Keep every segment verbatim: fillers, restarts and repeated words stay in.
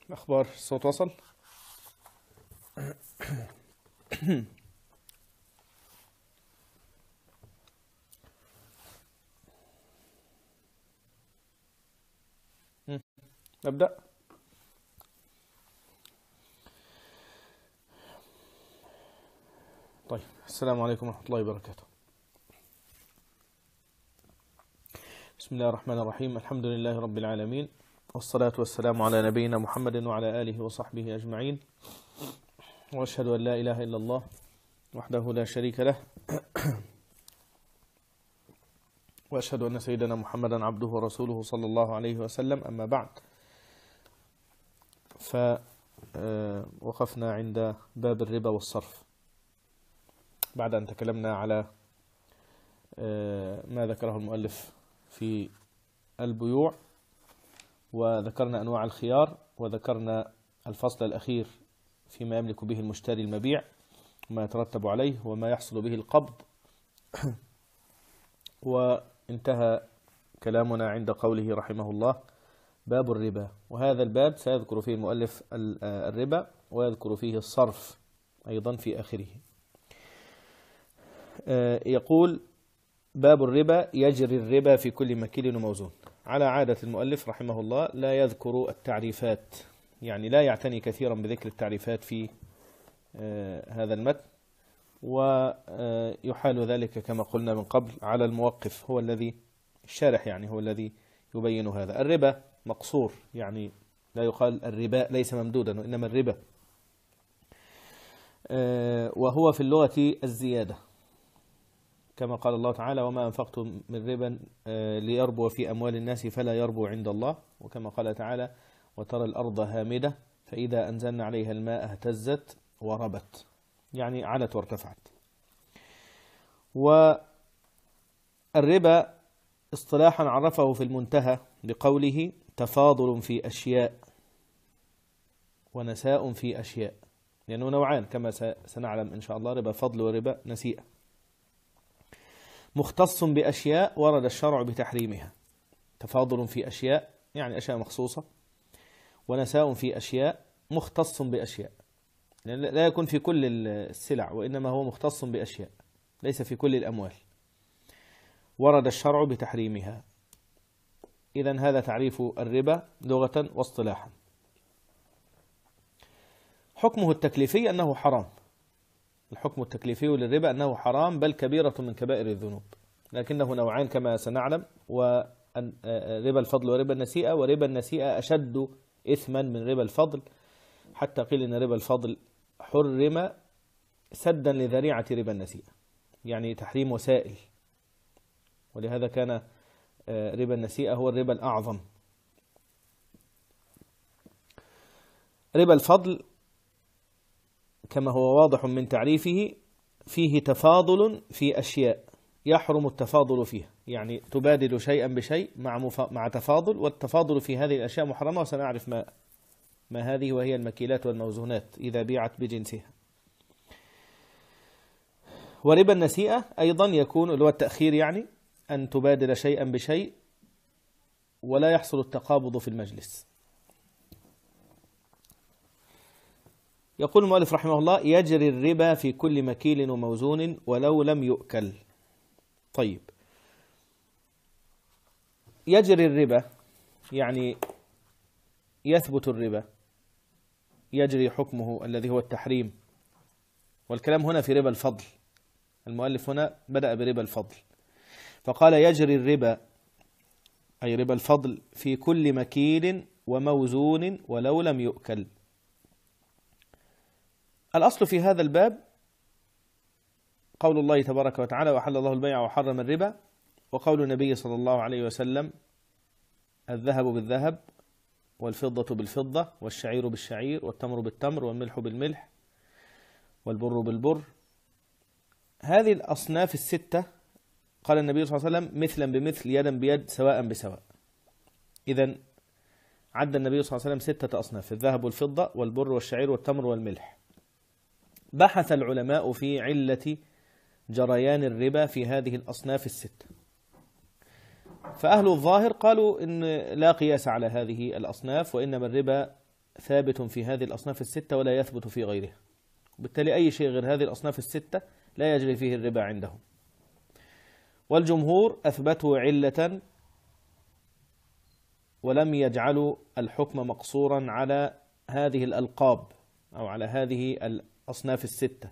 أخبار الصوت وصل؟ نبدأ. طيب، السلام عليكم ورحمة الله وبركاته. بسم الله الرحمن الرحيم. الحمد لله رب العالمين، والصلاة والسلام على نبينا محمد وعلى آله وصحبه أجمعين، وأشهد أن لا إله إلا الله وحده لا شريك له، وأشهد أن سيدنا محمدا عبده ورسوله صلى الله عليه وسلم. أما بعد، فوقفنا عند باب الربا والصرف بعد أن تكلمنا على ما ذكره المؤلف في البيوع، وذكرنا أنواع الخيار، وذكرنا الفصل الأخير فيما يملك به المشتري المبيع وما يترتب عليه وما يحصل به القبض. وانتهى كلامنا عند قوله رحمه الله باب الربا، وهذا الباب سيذكر فيه المؤلف الربا ويذكر فيه الصرف أيضا في آخره. يقول باب الربا: يجري الربا في كل مكيل وموزون. على عادة المؤلف رحمه الله لا يذكر التعريفات، يعني لا يعتني كثيرا بذكر التعريفات في هذا المتن، ويحال ذلك كما قلنا من قبل على الموقف، هو الذي الشارح يعني هو الذي يبين هذا. الربا مقصور، يعني لا يقال الربا ليس ممدودا، وإنما الربا وهو في اللغة الزيادة، كما قال الله تعالى: وما أنفقتم من ربا ليربو في أموال الناس فلا يربو عند الله. وكما قال تعالى: وترى الأرض هامدة فإذا أنزلنا عليها الماء اهتزت وربت، يعني علت وارتفعت. والربا اصطلاحا عرفه في المنتهى بقوله: تفاضل في أشياء ونساء في أشياء، لأنه نوعان كما سنعلم إن شاء الله: ربا فضل وربا نسيئة. مختص بأشياء ورد الشرع بتحريمها، تفاضل في أشياء يعني أشياء مخصوصة، ونساء في أشياء مختص بأشياء، لا يكون في كل السلع، وإنما هو مختص بأشياء ليس في كل الأموال، ورد الشرع بتحريمها. إذن هذا تعريف الربا لغة واصطلاحا. حكمه التكليفي أنه حرام، الحكم التكليفي للربا أنه حرام، بل كبيرة من كبائر الذنوب، لكنه نوعان كما سنعلم: وربا الفضل وربا النسيئة. وربا النسيئة أشد إثما من ربا الفضل، حتى قيل إن ربا الفضل حرم سدا لذريعة ربا النسيئة، يعني تحريم وسائل، ولهذا كان ربا النسيئة هو الربا الأعظم. ربا الفضل كما هو واضح من تعريفه فيه تفاضل في أشياء يحرم التفاضل فيها، يعني تبادل شيئا بشيء مع مف... مع تفاضل، والتفاضل في هذه الأشياء محرمة، وسنعرف ما ما هذه، وهي المكيلات والموزونات إذا بيعت بجنسها. وربا النسيئة أيضا يكون اللي هو التأخير، يعني أن تبادل شيئا بشيء ولا يحصل التقابض في المجلس. يقول المؤلف رحمه الله: يجري الربا في كل مكيل وموزون ولو لم يؤكل. طيب، يجري الربا يعني يثبت الربا، يجري حكمه الذي هو التحريم، والكلام هنا في ربا الفضل. المؤلف هنا بدأ بربا الفضل فقال: يجري الربا أي ربا الفضل في كل مكيل وموزون ولو لم يؤكل. الأصل في هذا الباب قول الله تبارك وتعالى: وحل الله البيع وحرم الربا، وقول النبي صلى الله عليه وسلم: الذهب بالذهب والفضة بالفضة والشعير بالشعير والتمر بالتمر والملح بالملح والبر بالبر. هذه الأصناف الستة قال النبي صلى الله عليه وسلم: مثلا بمثل يدا بيد سواء بسواء. إذن عد النبي صلى الله عليه وسلم ستة أصناف: الذهب والفضة والبر والشعير والتمر والملح. بحث العلماء في علة جريان الربا في هذه الأصناف الستة، فأهل الظاهر قالوا إن لا قياس على هذه الأصناف، وإنما الربا ثابت في هذه الأصناف الستة ولا يثبت في غيرها، وبالتالي أي شيء غير هذه الأصناف الستة لا يجري فيه الربا عندهم. والجمهور أثبتوا علة ولم يجعلوا الحكم مقصورا على هذه الألقاب أو على هذه الأصناف الستة،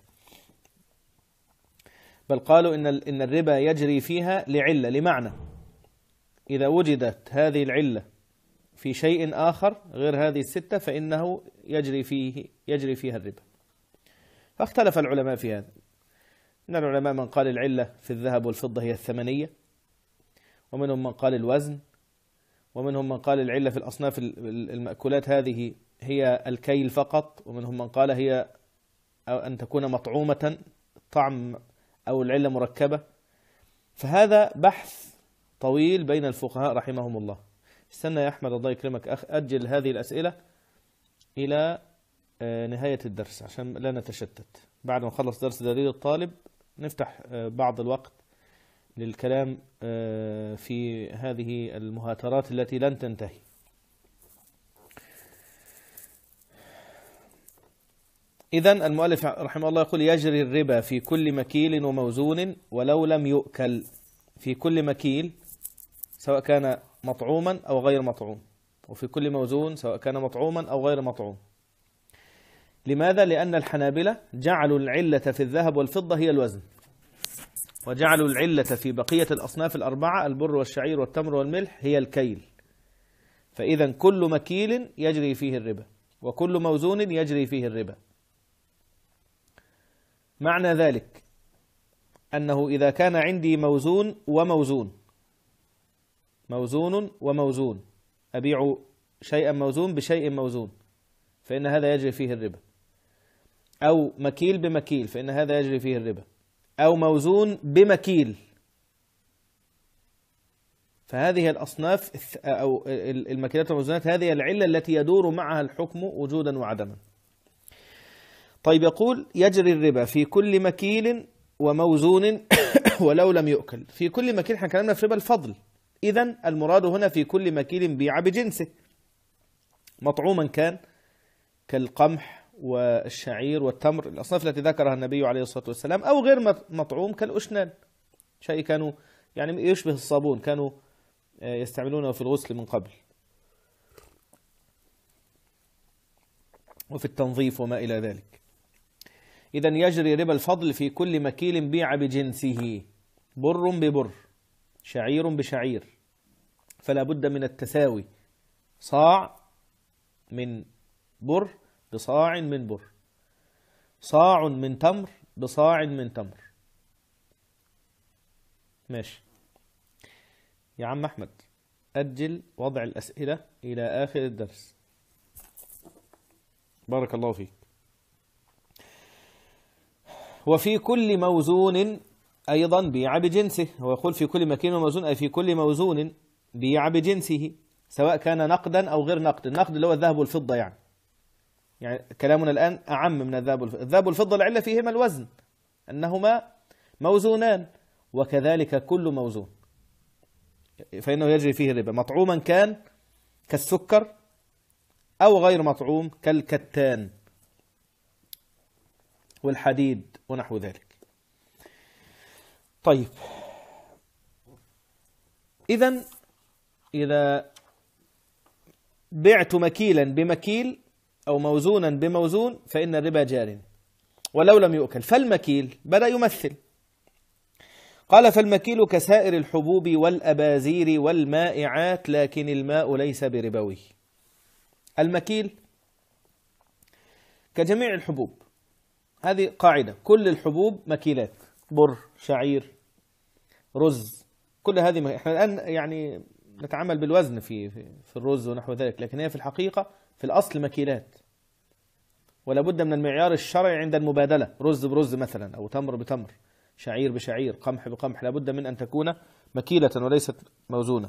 بل قالوا إن إن الربا يجري فيها لعلة، لمعنى إذا وجدت هذه العلة في شيء آخر غير هذه الستة فإنه يجري فيه يجري فيها الربا. فاختلف العلماء في هذا. من العلماء من قال العلة في الذهب والفضة هي الثمنية، ومنهم من قال الوزن، ومنهم من قال العلة في الأصناف المأكولات هذه هي الكيل فقط، ومنهم من قال هي أن تكون مطعومة طعم أو العلة مركبة. فهذا بحث طويل بين الفقهاء رحمهم الله. استنى يا أحمد الله يكرمك أخ، أجل هذه الأسئلة إلى نهاية الدرس عشان لا نتشتت. بعد ما نخلص درس دليل الطالب نفتح بعض الوقت للكلام في هذه المهاترات التي لن تنتهي. إذن المؤلف رحمه الله يقول يجري الربا في كل مكيل وموزون ولو لم يؤكل. في كل مكيل سواء كان مطعوما أو غير مطعوم، وفي كل موزون سواء كان مطعوما أو غير مطعوم. لماذا؟ لأن الحنابلة جعلوا العلة في الذهب والفضة هي الوزن، وجعلوا العلة في بقية الأصناف الأربعة البر والشعير والتمر والملح هي الكيل. فإذا كل مكيل يجري فيه الربا وكل موزون يجري فيه الربا. معنى ذلك أنه إذا كان عندي موزون وموزون موزون وموزون أبيع شيئا موزون بشيء موزون فإن هذا يجري فيه الربا، أو مكيل بمكيل فإن هذا يجري فيه الربا، أو موزون بمكيل. فهذه الأصناف أو المكيلات والموزونات هذه العلة التي يدور معها الحكم وجودا وعدما. طيب يقول يجري الربا في كل مكيل وموزون ولو لم يؤكل. في كل مكيل احنا كلامنا في ربا الفضل، إذن المراد هنا في كل مكيل بيع بجنسه، مطعوما كان كالقمح والشعير والتمر الأصناف التي ذكرها النبي عليه الصلاة والسلام، أو غير مطعوم كالأشنان، شيء كانوا يعني يشبه الصابون كانوا يستعملونه في الغسل من قبل وفي التنظيف وما إلى ذلك. إذن يجري ربا الفضل في كل مكيل بيع بجنسه، بر ببر شعير بشعير، فلا بد من التساوي، صاع من بر بصاع من بر، صاع من تمر بصاع من تمر. ماشي يا عم أحمد، أجل وضع الأسئلة إلى آخر الدرس، بارك الله فيك. وفي كل موزون أيضا بيع بجنسه، هو يقول في كل مكين وموزون أي في كل موزون بيع بجنسه سواء كان نقدا أو غير نقد. النقد اللي هو الذهب والفضة، يعني يعني كلامنا الآن أعم من الذهب والفضة. الذهب والفضة العلة فيهما الوزن، أنهما موزونان، وكذلك كل موزون فإنه يجري فيه الربا، مطعوما كان كالسكر أو غير مطعوم كالكتان والحديد ونحو ذلك. طيب إذن إذا بعت مكيلا بمكيل أو موزونا بموزون فإن الربا جار ولو لم يؤكل. فالمكيل بدأ يمثل، قال فالمكيل كسائر الحبوب والأبازير والمائعات لكن الماء ليس بربوي. المكيل كجميع الحبوب، هذه قاعدة، كل الحبوب مكيلات، بر شعير رز، كل هذه م... احنا الآن يعني نتعامل بالوزن في في الرز ونحو ذلك، لكن هي في الحقيقة في الأصل مكيلات، ولا بد من المعيار الشرعي عند المبادلة، رز برز مثلا أو تمر بتمر، شعير بشعير، قمح بقمح، لا بد من أن تكون مكيلة وليست موزونة.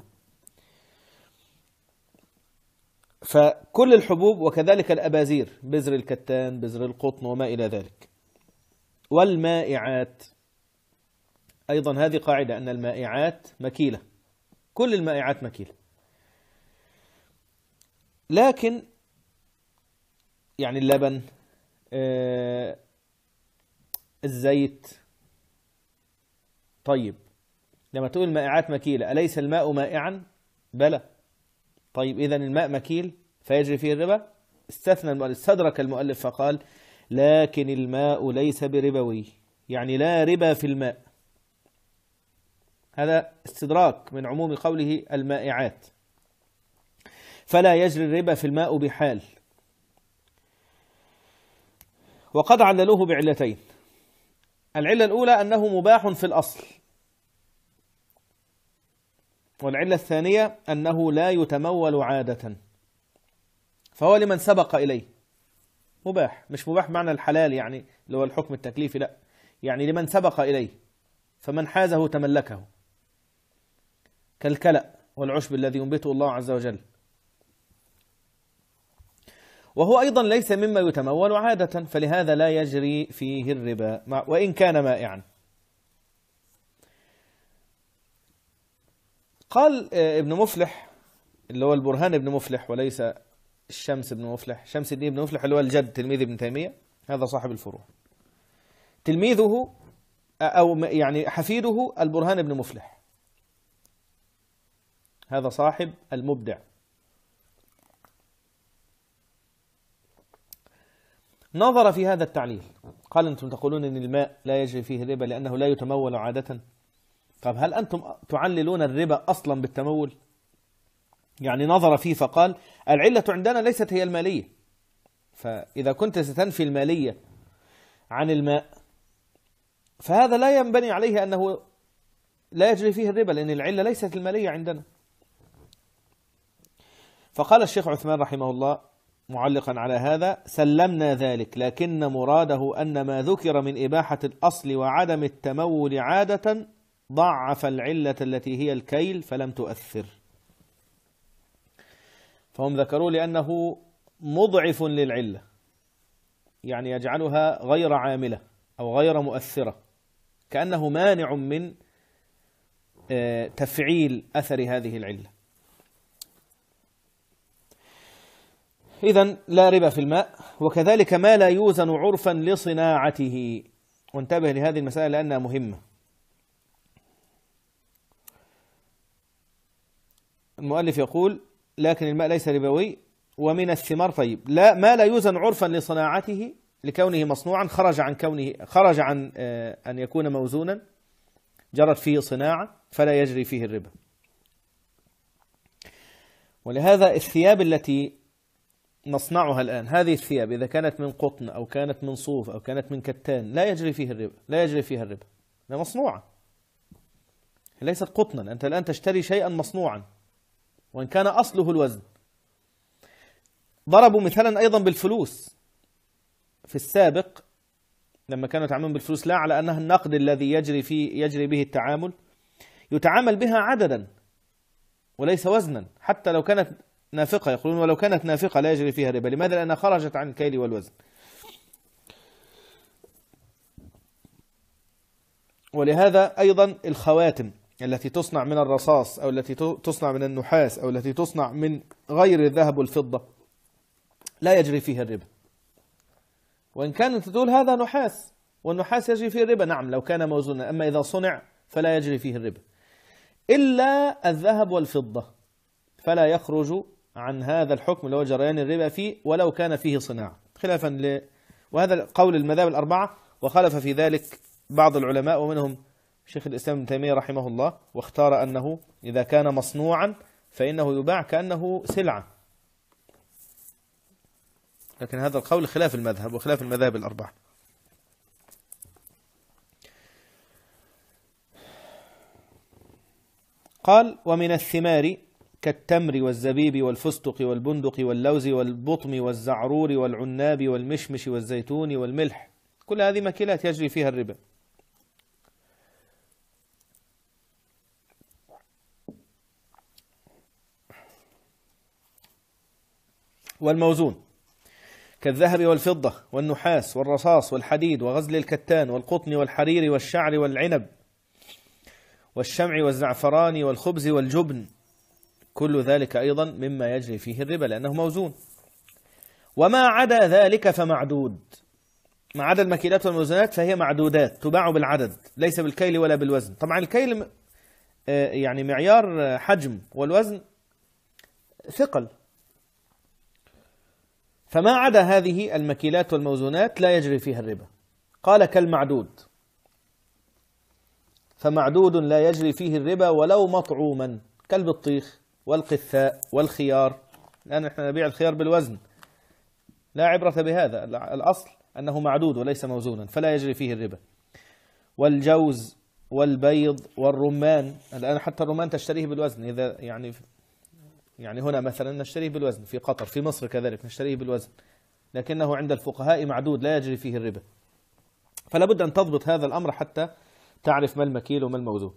فكل الحبوب وكذلك الأبازير، بذر الكتان بذر القطن وما إلى ذلك. والمائعات أيضا هذه قاعدة أن المائعات مكيلة، كل المائعات مكيلة، لكن يعني اللبن، آه الزيت. طيب لما تقول مائعات مكيلة، أليس الماء مائعا؟ بلى. طيب إذن الماء مكيل فيجري فيه الربا؟ استثنى المؤلف، استدرك المؤلف فقال لكن الماء ليس بربوي، يعني لا ربا في الماء. هذا استدراك من عموم قوله المائعات، فلا يجري الربا في الماء بحال. وقد عللوه بعلتين. العلة الأولى أنه مباح في الأصل، والعلة الثانية أنه لا يتمول عادة، فهو لمن سبق إليه مباح. مش مباح معنى الحلال يعني اللي هو الحكم التكليفي، لا، يعني لمن سبق إليه، فمن حازه تملكه، كالكلأ والعشب الذي ينبته الله عز وجل. وهو أيضا ليس مما يتمول عادة، فلهذا لا يجري فيه الربا وإن كان مائعا. قال ابن مفلح اللي هو البرهان ابن مفلح وليس الشمس ابن مفلح، شمس الدين ابن مفلح اللي هو الجد تلميذ ابن تيمية، هذا صاحب الفروع. تلميذه أو يعني حفيده البرهان ابن مفلح، هذا صاحب المبدع. نظر في هذا التعليل، قال أنتم تقولون أن الماء لا يجري فيه الربا لأنه لا يتمول عادة. طب هل أنتم تعللون الربا أصلا بالتمول؟ يعني نظر فيه فقال العلة عندنا ليست هي المالية، فإذا كنت ستنفي المالية عن الماء فهذا لا ينبني عليه أنه لا يجري فيه الربا، لأن العلة ليست المالية عندنا. فقال الشيخ عثمان رحمه الله معلقا على هذا سلمنا ذلك، لكن مراده أن ما ذكر من إباحة الأصل وعدم التمول عادة ضعف العلة التي هي الكيل فلم تؤثر. فهم ذكروا لأنه مضعف للعلة، يعني يجعلها غير عاملة أو غير مؤثرة، كأنه مانع من تفعيل أثر هذه العلة. إذن لا ربا في الماء، وكذلك ما لا يوزن عرفا لصناعته. وانتبه لهذه المسألة لأنها مهمة. المؤلف يقول لكن الماء ليس ربوي ومن الثمار. طيب لا، ما لا يوزن عرفا لصناعته لكونه مصنوعا خرج عن كونه خرج عن أن يكون موزونا، جرت فيه صناعة فلا يجري فيه الربا. ولهذا الثياب التي نصنعها الآن، هذه الثياب إذا كانت من قطن أو كانت من صوف أو كانت من كتان لا يجري فيه الربا، لا يجري فيها الربا، لا مصنوعة، ليست قطنا. أنت الآن تشتري شيئا مصنوعا وإن كان أصله الوزن. ضربوا مثالا أيضا بالفلوس في السابق لما كانوا يتعاملون بالفلوس لا على أنها النقد الذي يجري فيه يجري به التعامل، يتعامل بها عددا وليس وزنا، حتى لو كانت نافقة. يقولون ولو كانت نافقة لا يجري فيها ربا. لماذا؟ لأنها خرجت عن الكيل والوزن. ولهذا أيضا الخواتم التي تصنع من الرصاص أو التي تصنع من النحاس أو التي تصنع من غير الذهب والفضة لا يجري فيها الربا، وإن كانت تقول هذا نحاس والنحاس يجري فيه الربا، نعم لو كان موزونا، أما إذا صنع فلا يجري فيه الربا، إلا الذهب والفضة فلا يخرج عن هذا الحكم اللي هو جريان الربا فيه ولو كان فيه صناعة، خلافا ل... وهذا قول المذاهب الأربعة. وخالف في ذلك بعض العلماء ومنهم شيخ الإسلام ابن تيمية رحمه الله، واختار أنه إذا كان مصنوعا فإنه يباع كأنه سلعة، لكن هذا القول خلاف المذهب وخلاف المذاهب الأربعة. قال ومن الثمار كالتمر والزبيب والفستق والبندق واللوز والبطم والزعرور والعناب والمشمش والزيتون والملح، كل هذه ماكلات يجري فيها الربا. والموزون كالذهب والفضة والنحاس والرصاص والحديد وغزل الكتان والقطن والحرير والشعر والعنب والشمع والزعفران والخبز والجبن، كل ذلك أيضا مما يجري فيه الربا لأنه موزون. وما عدا ذلك فمعدود. ما عدا المكيلات والموزونات فهي معدودات تباع بالعدد ليس بالكيل ولا بالوزن. طبعا الكيل يعني معيار حجم والوزن ثقل. فما عدا هذه المكيلات والموزونات لا يجري فيها الربا. قال كالمعدود، فمعدود لا يجري فيه الربا ولو مطعوما، كالبطيخ والقثاء والخيار، لأن احنا نبيع الخيار بالوزن لا عبرة بهذا، الأصل أنه معدود وليس موزونا فلا يجري فيه الربا. والجوز والبيض والرمان، الآن حتى الرمان تشتريه بالوزن، إذا يعني يعني هنا مثلا نشتريه بالوزن، في قطر في مصر كذلك نشتريه بالوزن، لكنه عند الفقهاء معدود لا يجري فيه الربا. فلا بد أن تضبط هذا الأمر حتى تعرف ما المكيل وما الموزون.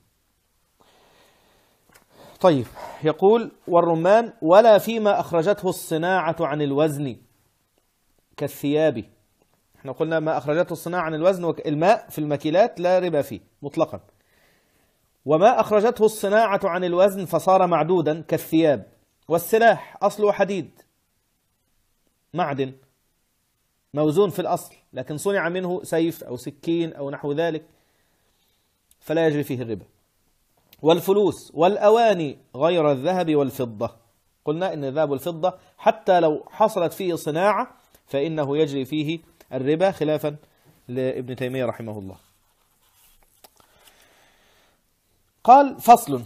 طيب، يقول والرمان ولا فيما أخرجته الصناعة عن الوزن كالثياب. احنا قلنا ما أخرجته الصناعة عن الوزن، الماء في المكيلات لا ربا فيه مطلقا. وما أخرجته الصناعة عن الوزن فصار معدودا كالثياب. والسلاح أصله حديد معدن موزون في الأصل، لكن صنع منه سيف أو سكين أو نحو ذلك فلا يجري فيه الربا. والفلوس والأواني غير الذهب والفضة، قلنا إن الذهب والفضة حتى لو حصلت فيه صناعة فإنه يجري فيه الربا، خلافا لابن تيمية رحمه الله. قال فصل،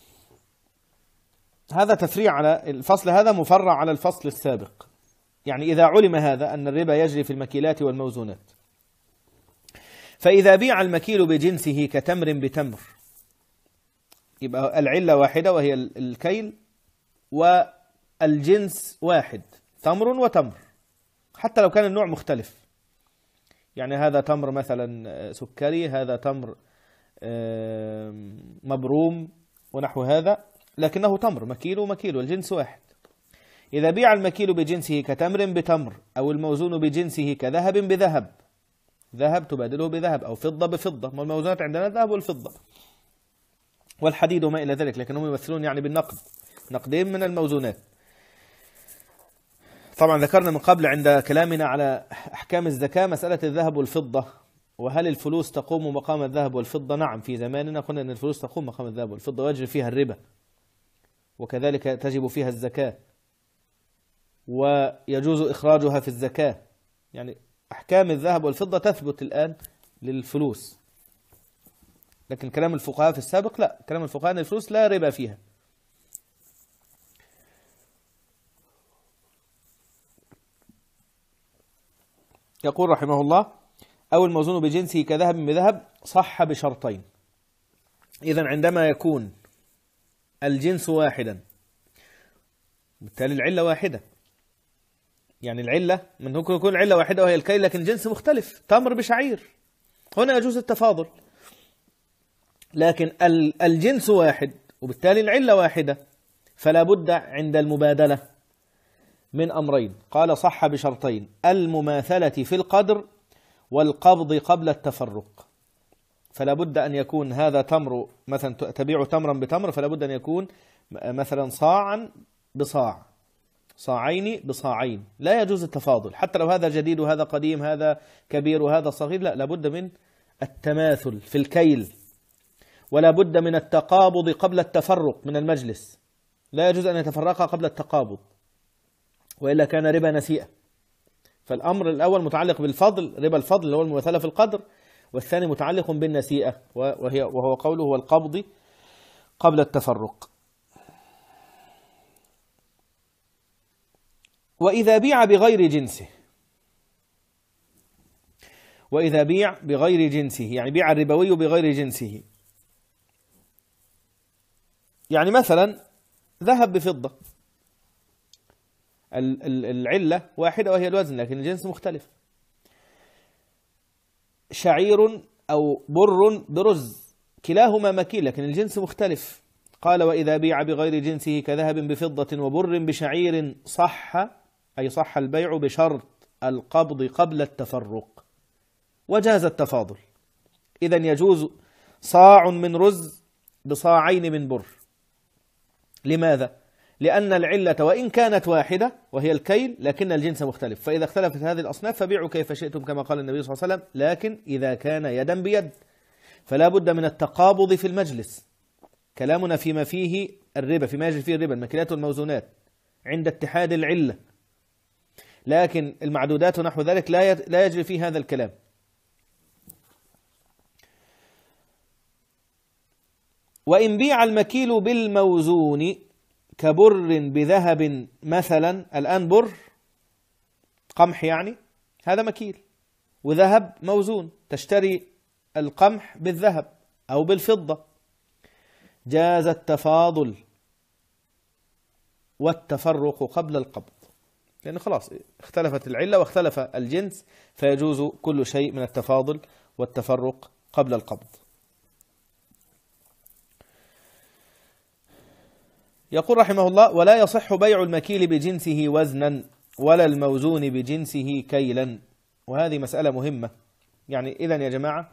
هذا تفريع على الفصل، هذا مفرع على الفصل السابق. يعني إذا علم هذا أن الربا يجري في المكيلات والموزونات، فإذا بيع المكيل بجنسه كتمر بتمر، يبقى العلة واحدة وهي الكيل، والجنس واحد تمر وتمر، حتى لو كان النوع مختلف. يعني هذا تمر مثلا سكري، هذا تمر مبروم ونحو هذا، لكنه تمر مكيل ومكيل والجنس واحد. إذا بيع المكيل بجنسه كتمر بتمر، أو الموزون بجنسه كذهب بذهب، ذهب تبادله بذهب أو فضة بفضة، ما الموزونات عندنا الذهب والفضة والحديد وما إلى ذلك، لكنهم يمثلون يعني بالنقد، نقدين من الموزونات. طبعا ذكرنا من قبل عند كلامنا على أحكام الزكاة مسألة الذهب والفضة، وهل الفلوس تقوم مقام الذهب والفضة؟ نعم، في زماننا قلنا أن الفلوس تقوم مقام الذهب والفضة ويجري فيها الربا، وكذلك تجب فيها الزكاة ويجوز إخراجها في الزكاة. يعني أحكام الذهب والفضة تثبت الآن للفلوس، لكن كلام الفقهاء في السابق لا، كلام الفقهاء أن الفلوس لا ربا فيها. يقول رحمه الله أو الموزون بجنسه كذهب بذهب صح بشرطين. إذن عندما يكون الجنس واحدا بالتالي العلة واحدة، يعني العلة من ممكن يكون العلة واحدة وهي الكيل، لكن جنس مختلف، تمر بشعير، هنا يجوز التفاضل. لكن الجنس واحد وبالتالي العلة واحدة، فلا بد عند المبادلة من أمرين. قال صح بشرطين: المماثلة في القدر والقبض قبل التفرق. فلا بد أن يكون هذا تمر، مثلا تبيع تمرا بتمر، فلا بد أن يكون مثلا صاعا بصاع، صاعين بصاعين، لا يجوز التفاضل، حتى لو هذا جديد وهذا قديم، هذا كبير وهذا صغير، لا، لابد من التماثل في الكيل، ولا بد من التقابض قبل التفرق من المجلس، لا يجوز أن يتفرقا قبل التقابض، وإلا كان ربا نسيئة. فالأمر الأول متعلق بالفضل، ربا الفضل اللي هو المماثلة في القدر، والثاني متعلق بالنسيئة وهي وهو قوله هو القبض قبل التفرق. وإذا بيع بغير جنسه، وإذا بيع بغير جنسه يعني بيع الربوي بغير جنسه، يعني مثلا ذهب بفضة، العلة واحدة وهي الوزن لكن الجنس مختلف. شعير أو بر برز، كلاهما مكيل لكن الجنس مختلف. قال وإذا بيع بغير جنسه كذهب بفضة وبر بشعير صح، أي صح البيع بشرط القبض قبل التفرق، وجاز التفاضل. إذن يجوز صاع من رز بصاعين من بر. لماذا؟ لأن العلة وإن كانت واحدة وهي الكيل لكن الجنس مختلف، فإذا اختلفت هذه الأصناف فبيعوا كيف شئتم كما قال النبي صلى الله عليه وسلم، لكن إذا كان يدا بيد فلا بد من التقابض في المجلس. كلامنا فيما فيه الربا، فيما يجري فيه الربا، المكيلات والموزونات عند اتحاد العلة، لكن المعدودات ونحو ذلك لا لا يجري فيه هذا الكلام. وإن بيع المكيل بالموزون كبر بذهب مثلا، الآن بر قمح يعني هذا مكيل، وذهب موزون، تشتري القمح بالذهب أو بالفضة، جاز التفاضل والتفرق قبل القبض، لأن يعني خلاص اختلفت العلة واختلف الجنس، فيجوز كل شيء من التفاضل والتفرق قبل القبض. يقول رحمه الله: ولا يصح بيع المكيل بجنسه وزنا ولا الموزون بجنسه كيلا. وهذه مسألة مهمة. يعني إذن يا جماعة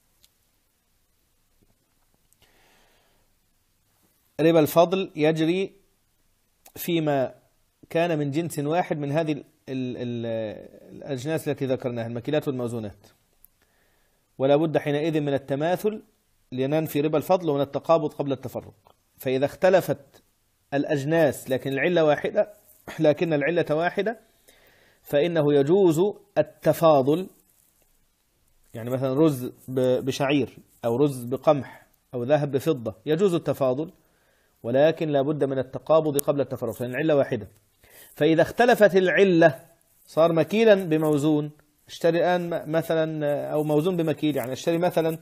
ربا الفضل يجري فيما كان من جنس واحد من هذه ال ال ال الأجناس التي ذكرناها، المكيلات والموزونات، ولا بد حينئذ من التماثل لننفي ربا الفضل ومن التقابض قبل التفرق. فإذا اختلفت الأجناس لكن العلة واحدة لكن العلة واحدة فإنه يجوز التفاضل، يعني مثلا رز بشعير أو رز بقمح أو ذهب بفضة، يجوز التفاضل، ولكن لا بد من التقابض قبل التفرق لأن العلة واحدة. فإذا اختلفت العلة صار مكيلا بموزون، اشتري الآن مثلا، أو موزون بمكيل، يعني اشتري مثلا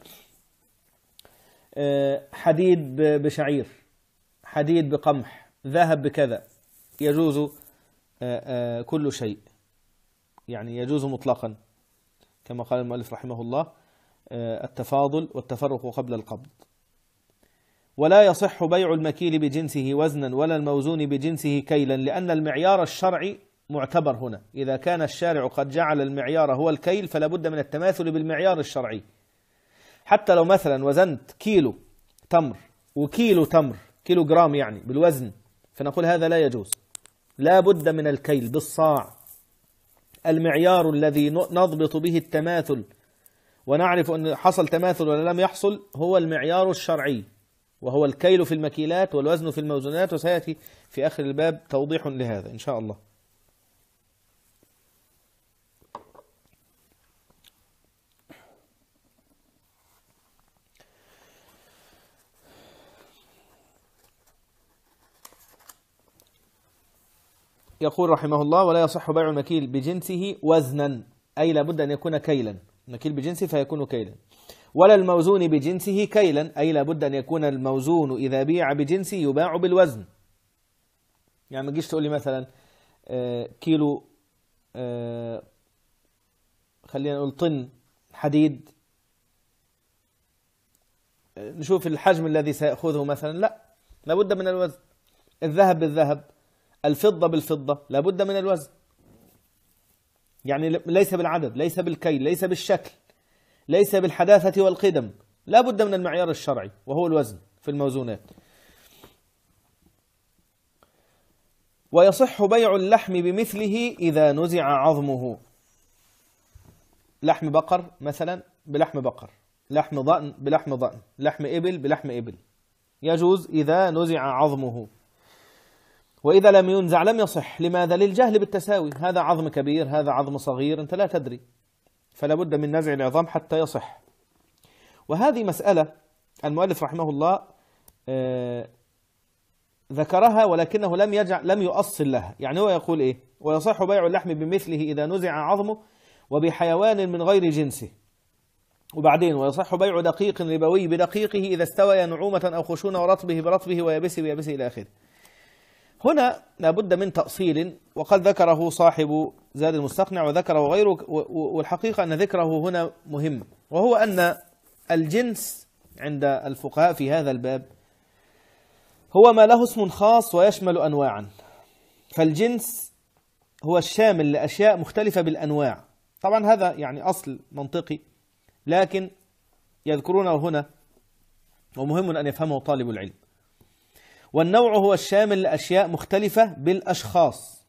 حديد بشعير، حديد بقمح، ذهب بكذا، يجوز كل شيء، يعني يجوز مطلقا كما قال المؤلف رحمه الله التفاضل والتفرق قبل القبض. ولا يصح بيع المكيل بجنسه وزنا ولا الموزون بجنسه كيلا، لأن المعيار الشرعي معتبر هنا. إذا كان الشارع قد جعل المعيار هو الكيل فلا بد من التماثل بالمعيار الشرعي. حتى لو مثلا وزنت كيلو تمر وكيلو تمر، كيلو جرام يعني بالوزن، فنقول هذا لا يجوز، لا بد من الكيل بالصاع. المعيار الذي نضبط به التماثل ونعرف أن حصل تماثل ولا لم يحصل هو المعيار الشرعي، وهو الكيل في المكيلات والوزن في الموزونات، وسيأتي في آخر الباب توضيح لهذا إن شاء الله. يقول رحمه الله: ولا يصح بيع المكيل بجنسه وزنا، أي لابد أن يكون كيلا، المكيل بجنسه فيكون كيلا. ولا الموزون بجنسه كيلا، أي لابد أن يكون الموزون إذا بيع بجنسه يباع بالوزن. يعني ما تجيش تقول لي مثلا كيلو، خلينا نقول طن حديد، نشوف الحجم الذي سيأخذه مثلا، لا، لابد من الوزن. الذهب بالذهب، الفضة بالفضة، لابد من الوزن، يعني ليس بالعدد، ليس بالكيل، ليس بالشكل، ليس بالحداثة والقدم، لابد من المعيار الشرعي وهو الوزن في الموزونات. ويصح بيع اللحم بمثله إذا نزع عظمه، لحم بقر مثلا بلحم بقر، لحم ضأن بلحم ضأن، لحم إبل بلحم إبل، يجوز إذا نزع عظمه. وإذا لم ينزع لم يصح. لماذا؟ للجهل بالتساوي، هذا عظم كبير هذا عظم صغير، أنت لا تدري، فلا بد من نزع العظام حتى يصح. وهذه مسألة المؤلف رحمه الله آه ذكرها ولكنه لم يجع لم يؤصل لها. يعني هو يقول إيه؟ ويصح بيع اللحم بمثله إذا نزع عظمه وبحيوان من غير جنسه. وبعدين ويصح بيع دقيق ربوي بدقيقه إذا استوى نعومة أو خشونة ورطبه برطبه ويابسه بيابسه إلى آخره. هنا لابد من تأصيل، وقد ذكره صاحب زاد المستقنع وذكره غيره، والحقيقة أن ذكره هنا مهم، وهو أن الجنس عند الفقهاء في هذا الباب هو ما له اسم خاص ويشمل أنواعا. فالجنس هو الشامل لأشياء مختلفة بالأنواع. طبعا هذا يعني أصل منطقي، لكن يذكرونه هنا ومهم أن يفهمه طالب العلم. والنوع هو الشامل لأشياء مختلفة بالأشخاص،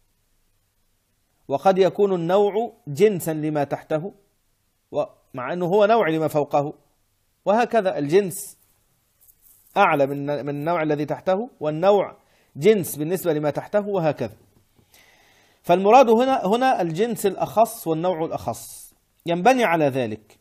وقد يكون النوع جنسا لما تحته مع أنه هو نوع لما فوقه، وهكذا الجنس أعلى من النوع الذي تحته، والنوع جنس بالنسبة لما تحته، وهكذا. فالمراد هنا هنا الجنس الأخص والنوع الأخص. ينبني على ذلك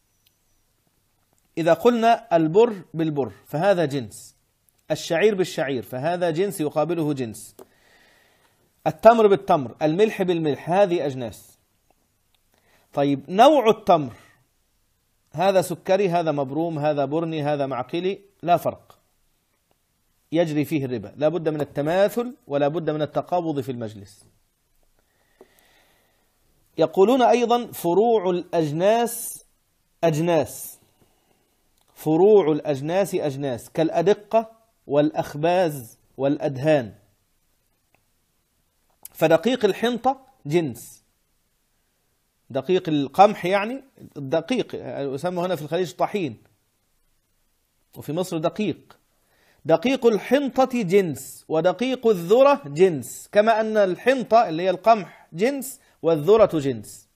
إذا قلنا البر بالبر فهذا جنس، الشعير بالشعير فهذا جنس يقابله جنس، التمر بالتمر، الملح بالملح، هذه أجناس. طيب نوع التمر، هذا سكري، هذا مبروم، هذا برني، هذا معقلي، لا فرق، يجري فيه الربا، لا بد من التماثل ولا بد من التقابض في المجلس. يقولون أيضا فروع الأجناس أجناس، فروع الأجناس أجناس كالأدقة والأخباز والأدهان. فدقيق الحنطة جنس، دقيق القمح يعني الدقيق يسمى هنا في الخليج طحين، وفي مصر دقيق. دقيق الحنطة جنس، ودقيق الذرة جنس، كما أن الحنطة اللي هي القمح جنس والذرة جنس.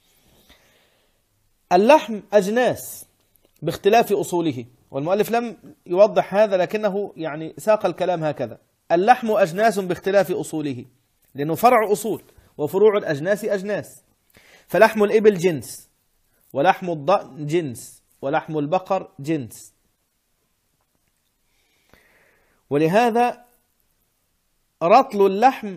اللحم أجناس باختلاف أصوله، والمؤلف لم يوضح هذا لكنه يعني ساق الكلام هكذا. اللحم أجناس باختلاف أصوله، لأنه فرع أصول، وفروع الأجناس أجناس. فلحم الإبل جنس، ولحم الضأن جنس، ولحم البقر جنس. ولهذا رطل اللحم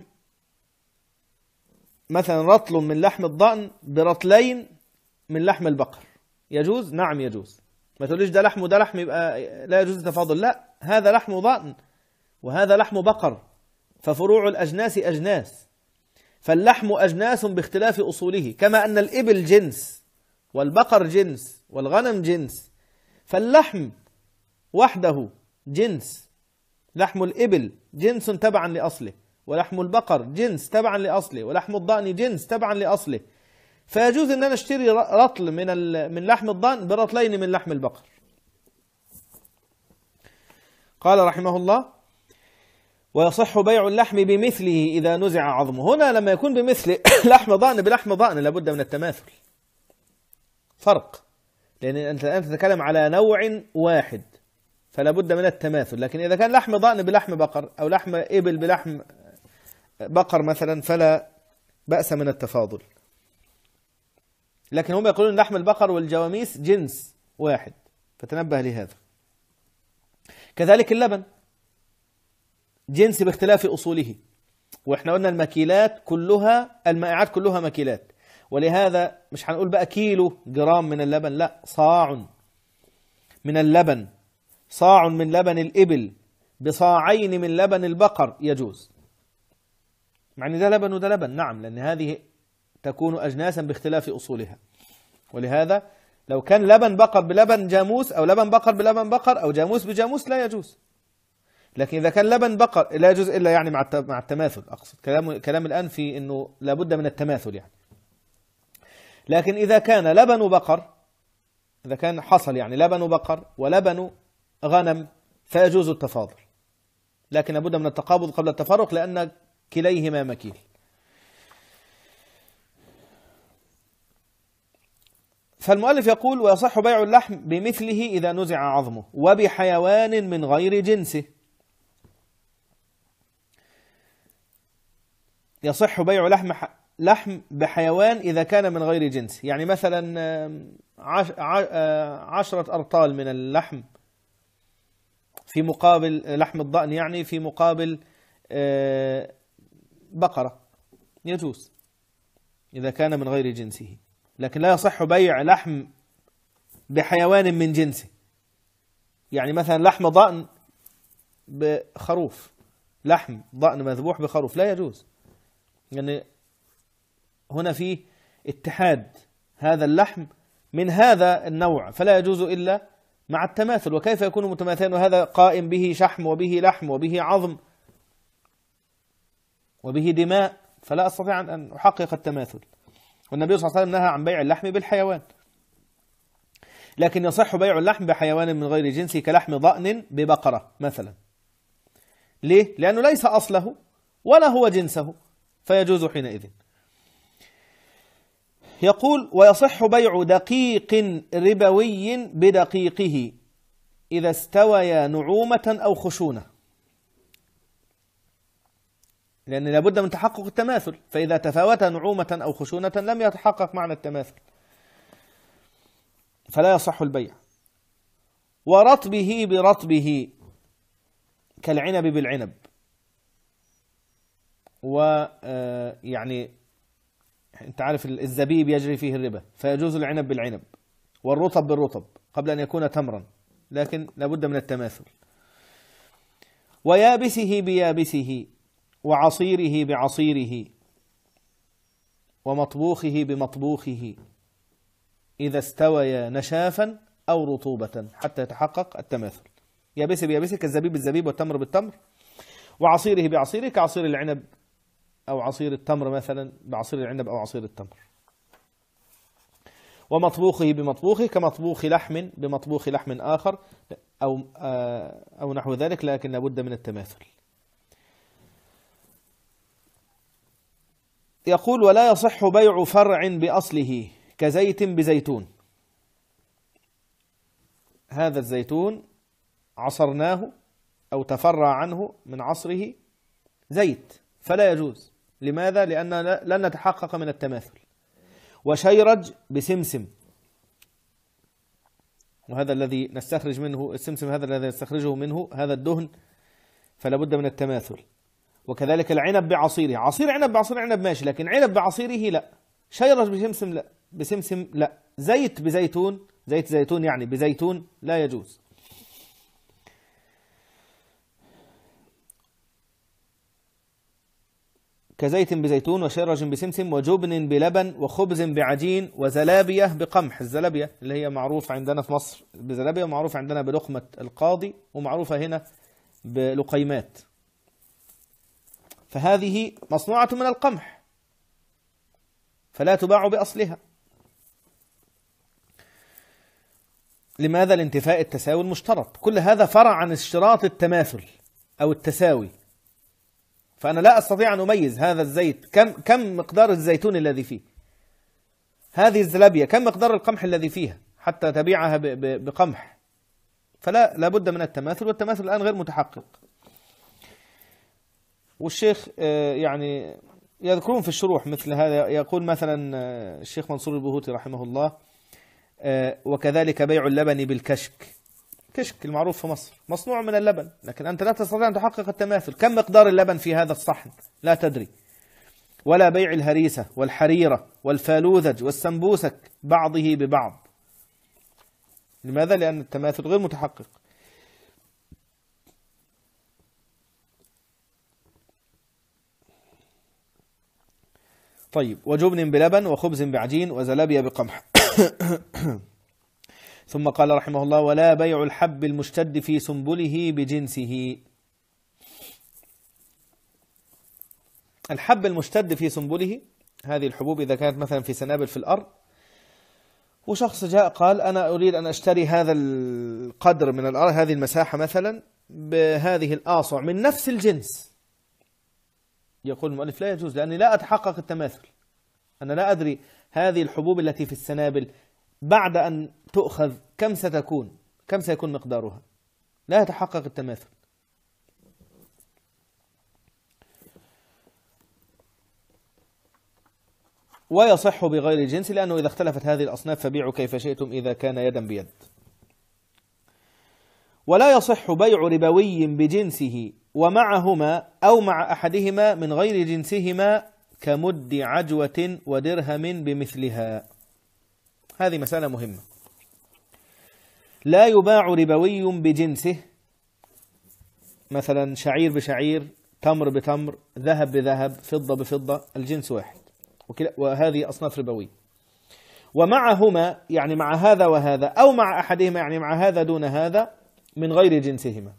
مثلا رطل من لحم الضأن برطلين من لحم البقر يجوز؟ نعم يجوز. ما تقوليش ده لحم وده لحم يبقى لا يجوز التفاضل، لا، هذا لحم ضأن وهذا لحم بقر، ففروع الأجناس أجناس. فاللحم أجناس باختلاف أصوله، كما أن الإبل جنس والبقر جنس والغنم جنس، فاللحم وحده جنس، لحم الإبل جنس تبعا لأصله، ولحم البقر جنس تبعا لأصله، ولحم الضأن جنس تبعا لأصله. فيجوز أن أنا أشتري رطل من من لحم الضأن برطلين من لحم البقر. قال رحمه الله: ويصح بيع اللحم بمثله إذا نزع عظمه. هنا لما يكون بمثل لحم ضأن بلحم ضأن لابد من التماثل، فرق، لأن أنت الآن تتكلم على نوع واحد فلا بد من التماثل. لكن إذا كان لحم ضأن بلحم بقر أو لحم إبل بلحم بقر مثلا فلا بأس من التفاضل. لكن هم يقولون لحم البقر والجواميس جنس واحد، فتنبه لهذا. كذلك اللبن جنس باختلاف أصوله، وإحنا قلنا المكيلات كلها، المائعات كلها مكيلات، ولهذا مش هنقول بقى كيلو جرام من اللبن، لا، صاع من اللبن، صاع من لبن الإبل بصاعين من لبن البقر يجوز. مع أن ده لبن وده لبن، نعم، لأن هذه تكون أجناسا باختلاف أصولها. ولهذا لو كان لبن بقر بلبن جاموس أو لبن بقر بلبن بقر أو جاموس بجاموس لا يجوز. لكن إذا كان لبن بقر لا يجوز إلا يعني مع مع التماثل، أقصد كلام كلام الآن في إنه لابد من التماثل يعني. لكن إذا كان لبن بقر، إذا كان حصل يعني لبن بقر ولبن غنم فيجوز التفاضل، لكن لابد من التقابض قبل التفرق لأن كليهما مكيل. فالمؤلف يقول: ويصح بيع اللحم بمثله إذا نزع عظمه وبحيوان من غير جنسه. يصح بيع لحم لحم بحيوان إذا كان من غير جنس، يعني مثلا عشرة أرطال من اللحم في مقابل لحم الضأن، يعني في مقابل بقرة، يجوز إذا كان من غير جنسه. لكن لا يصح بيع لحم بحيوان من جنسه، يعني مثلا لحم ضأن بخروف، لحم ضأن مذبوح بخروف لا يجوز، يعني هنا في اتحاد هذا اللحم من هذا النوع، فلا يجوز إلا مع التماثل. وكيف يكون متماثلا وهذا قائم به شحم وبه لحم وبه عظم وبه دماء؟ فلا أستطيع أن أحقق التماثل. والنبي صلى الله عليه وسلم نهى عن بيع اللحم بالحيوان. لكن يصح بيع اللحم بحيوان من غير جنسه كلحم ضأن ببقرة مثلا، ليه؟ لأنه ليس أصله ولا هو جنسه، فيجوز حينئذ. يقول: ويصح بيع دقيق ربوي بدقيقه إذا استويا نعومة أو خشونة، لأن لابد من تحقق التماثل، فإذا تفاوت نعومة أو خشونة لم يتحقق معنى التماثل، فلا يصح البيع. ورطبه برطبه كالعنب بالعنب، ويعني أنت عارف الزبيب يجري فيه الربا، فيجوز العنب بالعنب، والرطب بالرطب قبل أن يكون تمرا، لكن لابد من التماثل. ويابسه بيابسه، وعصيره بعصيره، ومطبوخه بمطبوخه إذا استويا نشافا أو رطوبة حتى يتحقق التماثل. يابسه بيابسه كالزبيب بالزبيب والتمر بالتمر، وعصيره بعصيره كعصير العنب أو عصير التمر مثلا بعصير العنب أو عصير التمر. ومطبوخه بمطبوخه كمطبوخ لحم بمطبوخ لحم آخر أو أو نحو ذلك، لكن لابد من التماثل. يقول: ولا يصح بيع فرع بأصله كزيت بزيتون. هذا الزيتون عصرناه أو تفرع عنه من عصره زيت، فلا يجوز. لماذا؟ لأن لن نتحقق من التماثل. وشيرج بسمسم، وهذا الذي نستخرج منه السمسم، هذا الذي نستخرجه منه هذا الدهن، فلا بد من التماثل. وكذلك العنب بعصيره، عصير عنب بعصير عنب ماشي، لكن عنب بعصيره لا. شيرج بسمسم لا، بسمسم لا. زيت بزيتون، زيت زيتون يعني بزيتون لا يجوز. كزيت بزيتون وشيرج بسمسم وجبن بلبن وخبز بعجين وزلابية بقمح. الزلابية اللي هي معروفة عندنا في مصر بزلابية، ومعروفة عندنا بلقمة القاضي، ومعروفة هنا بلقيمات، فهذه مصنوعة من القمح فلا تباع بأصلها. لماذا؟ لانتفاء التساوي المشترط. كل هذا فرع عن اشتراط التماثل أو التساوي، فأنا لا أستطيع أن أميز هذا الزيت كم كم مقدار الزيتون الذي فيه، هذه الزلابية كم مقدار القمح الذي فيها حتى تبيعها بقمح، فلا لابد من التماثل، والتماثل الآن غير متحقق. والشيخ يعني يذكرون في الشروح مثل هذا، يقول مثلا الشيخ منصور البهوتي رحمه الله: وكذلك بيع اللبن بالكشك. كشك المعروف في مصر مصنوع من اللبن، لكن أنت لا تستطيع أن تحقق التماثل. كم مقدار اللبن في هذا الصحن؟ لا تدري. ولا بيع الهريسة والحريرة والفالوذج والسنبوسك بعضه ببعض. لماذا؟ لأن التماثل غير متحقق. طيب: وجبن بلبن وخبز بعجين وزلابية بقمح. ثم قال رحمه الله: ولا بيع الحب المشتد في سنبله بجنسه. الحب المشتد في سنبله، هذه الحبوب إذا كانت مثلا في سنابل في الأرض، وشخص جاء قال: أنا أريد أن أشتري هذا القدر من الأرض، هذه المساحة مثلا بهذه الآصع من نفس الجنس. يقول المؤلف: لا يجوز، لأني لا أتحقق التماثل. أنا لا أدري هذه الحبوب التي في السنابل بعد أن تؤخذ كم ستكون، كم سيكون مقدارها، لا يتحقق التماثل. ويصح بغير جنس، لأنه إذا اختلفت هذه الأصناف فبيعوا كيف شئتم إذا كان يدا بيد. ولا يصح بيع ربوي بجنسه ومعهما أو مع أحدهما من غير جنسهما كمد عجوة ودرهم بمثلها. هذه مسألة مهمة. لا يباع ربوي بجنسه، مثلا شعير بشعير، تمر بتمر، ذهب بذهب، فضة بفضة، الجنس واحد، وهذه أصناف ربوي. ومعهما يعني مع هذا وهذا، أو مع أحدهما يعني مع هذا دون هذا من غير جنسهما.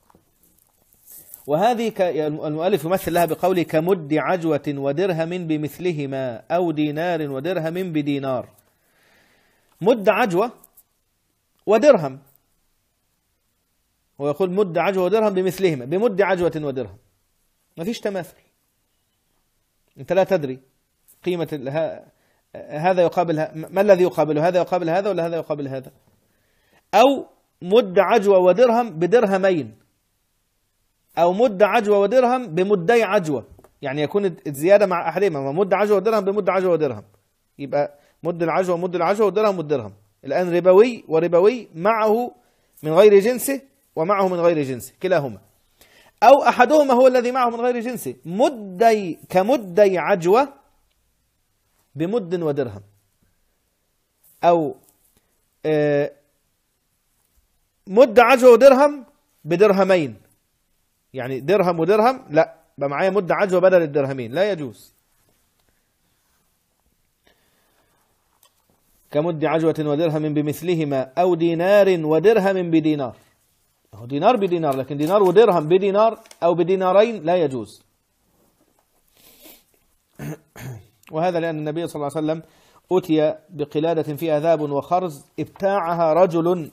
وهذه المؤلف يمثل لها بقوله: كمد عجوة ودرهم بمثلهما أو دينار ودرهم بدينار. مد عجوة ودرهم، ويقول مد عجوة ودرهم بمثلهما، بمد عجوة ودرهم، ما فيش تماثل. أنت لا تدري قيمة هذا يقابل، ما الذي يقابل هذا يقابل هذا ولا هذا يقابل هذا. أو مد عجوة ودرهم بدرهمين، أو مد عجوة ودرهم بمدي عجوة، يعني يكون الزيادة مع أحدهما، مد عجوة ودرهم بمد عجوة ودرهم، يبقى مد العجوة مد العجوة ودرهم والدرهم. الآن ربوي وربوي معه من غير جنسه ومعه من غير جنسه كلاهما، أو أحدهما هو الذي معه من غير جنسه، مدي كمدي عجوة بمد ودرهم، أو مد عجوة ودرهم بدرهمين، يعني درهم ودرهم، لا بقى معايا مد عجوة بدل الدرهمين، لا يجوز. كمد عجوة ودرهم بمثلهما، أو دينار ودرهم بدينار. هو دينار بدينار، لكن دينار ودرهم بدينار أو بدينارين لا يجوز. وهذا لأن النبي صلى الله عليه وسلم أتي بقلادة فيها ذهب وخرز ابتاعها رجل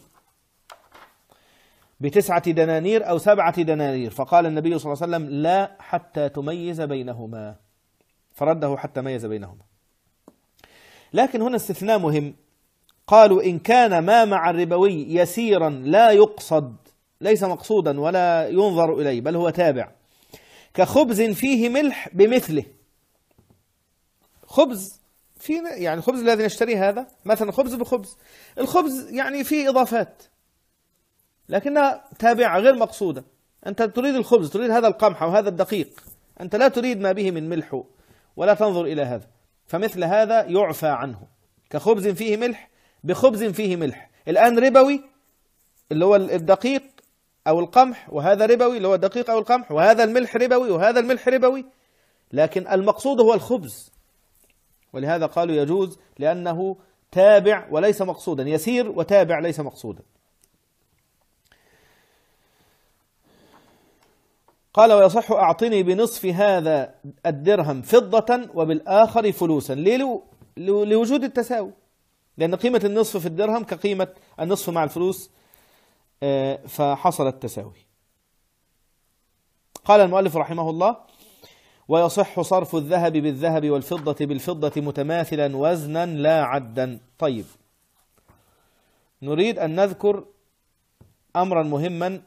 بتسعة دنانير أو سبعة دنانير، فقال النبي صلى الله عليه وسلم لا حتى تميز بينهما، فرده حتى ميز بينهما. لكن هنا استثناء مهم، قالوا إن كان ما مع الربوي يسيرا لا يقصد، ليس مقصودا ولا ينظر إليه بل هو تابع، كخبز فيه ملح بمثله. خبز في يعني الخبز الذي نشتريه هذا مثلا خبز بخبز، الخبز يعني فيه إضافات لكنها تابعة غير مقصودة. أنت تريد الخبز، تريد هذا القمح أو هذا الدقيق، أنت لا تريد ما به من ملح ولا تنظر إلى هذا، فمثل هذا يعفى عنه، كخبز فيه ملح بخبز فيه ملح. الآن ربوي اللي هو الدقيق أو القمح، وهذا ربوي اللي هو الدقيق أو القمح، وهذا الملح ربوي وهذا الملح ربوي، لكن المقصود هو الخبز، ولهذا قالوا يجوز لأنه تابع وليس مقصودا، يسير وتابع ليس مقصودا. قال ويصح أعطني بنصف هذا الدرهم فضة وبالآخر فلوسا، لوجود التساوي، لأن قيمة النصف في الدرهم كقيمة النصف مع الفلوس، فحصل التساوي. قال المؤلف رحمه الله ويصح صرف الذهب بالذهب والفضة بالفضة متماثلا وزنا لا عدا. طيب، نريد أن نذكر أمرا مهما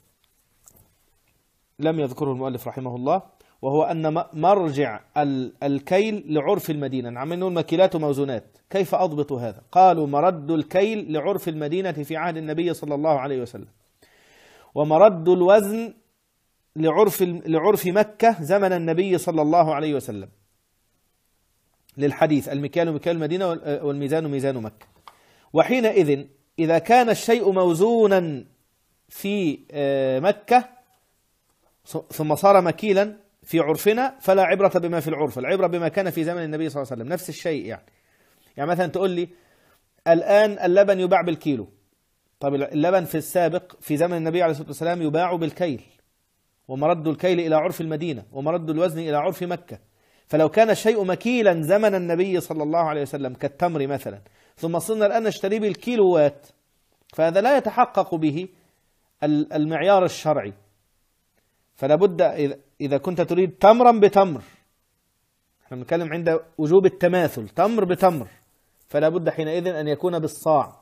لم يذكره المؤلف رحمه الله، وهو أن مرجع الكيل لعرف المدينة. نعم نقول مكيلات وموزونات، كيف أضبط هذا؟ قالوا مرد الكيل لعرف المدينة في عهد النبي صلى الله عليه وسلم، ومرد الوزن لعرف لعرف مكة زمن النبي صلى الله عليه وسلم، للحديث المكيال مكيال المدينة والميزان ميزان مكة. وحينئذ إذا كان الشيء موزونا في مكة ثم صار مكيلا في عرفنا فلا عبرة بما في العرف، العبرة بما كان في زمن النبي صلى الله عليه وسلم. نفس الشيء يعني يعني مثلا تقول لي الآن اللبن يباع بالكيلو، طيب اللبن في السابق في زمن النبي عليه الصلاة والسلام يباع بالكيل، ومرد الكيل إلى عرف المدينة ومرد الوزن إلى عرف مكة. فلو كان الشيء مكيلا زمن النبي صلى الله عليه وسلم كالتمر مثلا، ثم صرنا الآن نشتريه بالكيلوات، فهذا لا يتحقق به المعيار الشرعي. فلا بد إذا كنت تريد تمرا بتمر، احنا بنتكلم عند وجوب التماثل، تمر بتمر، فلا بد حينئذ أن يكون بالصاع.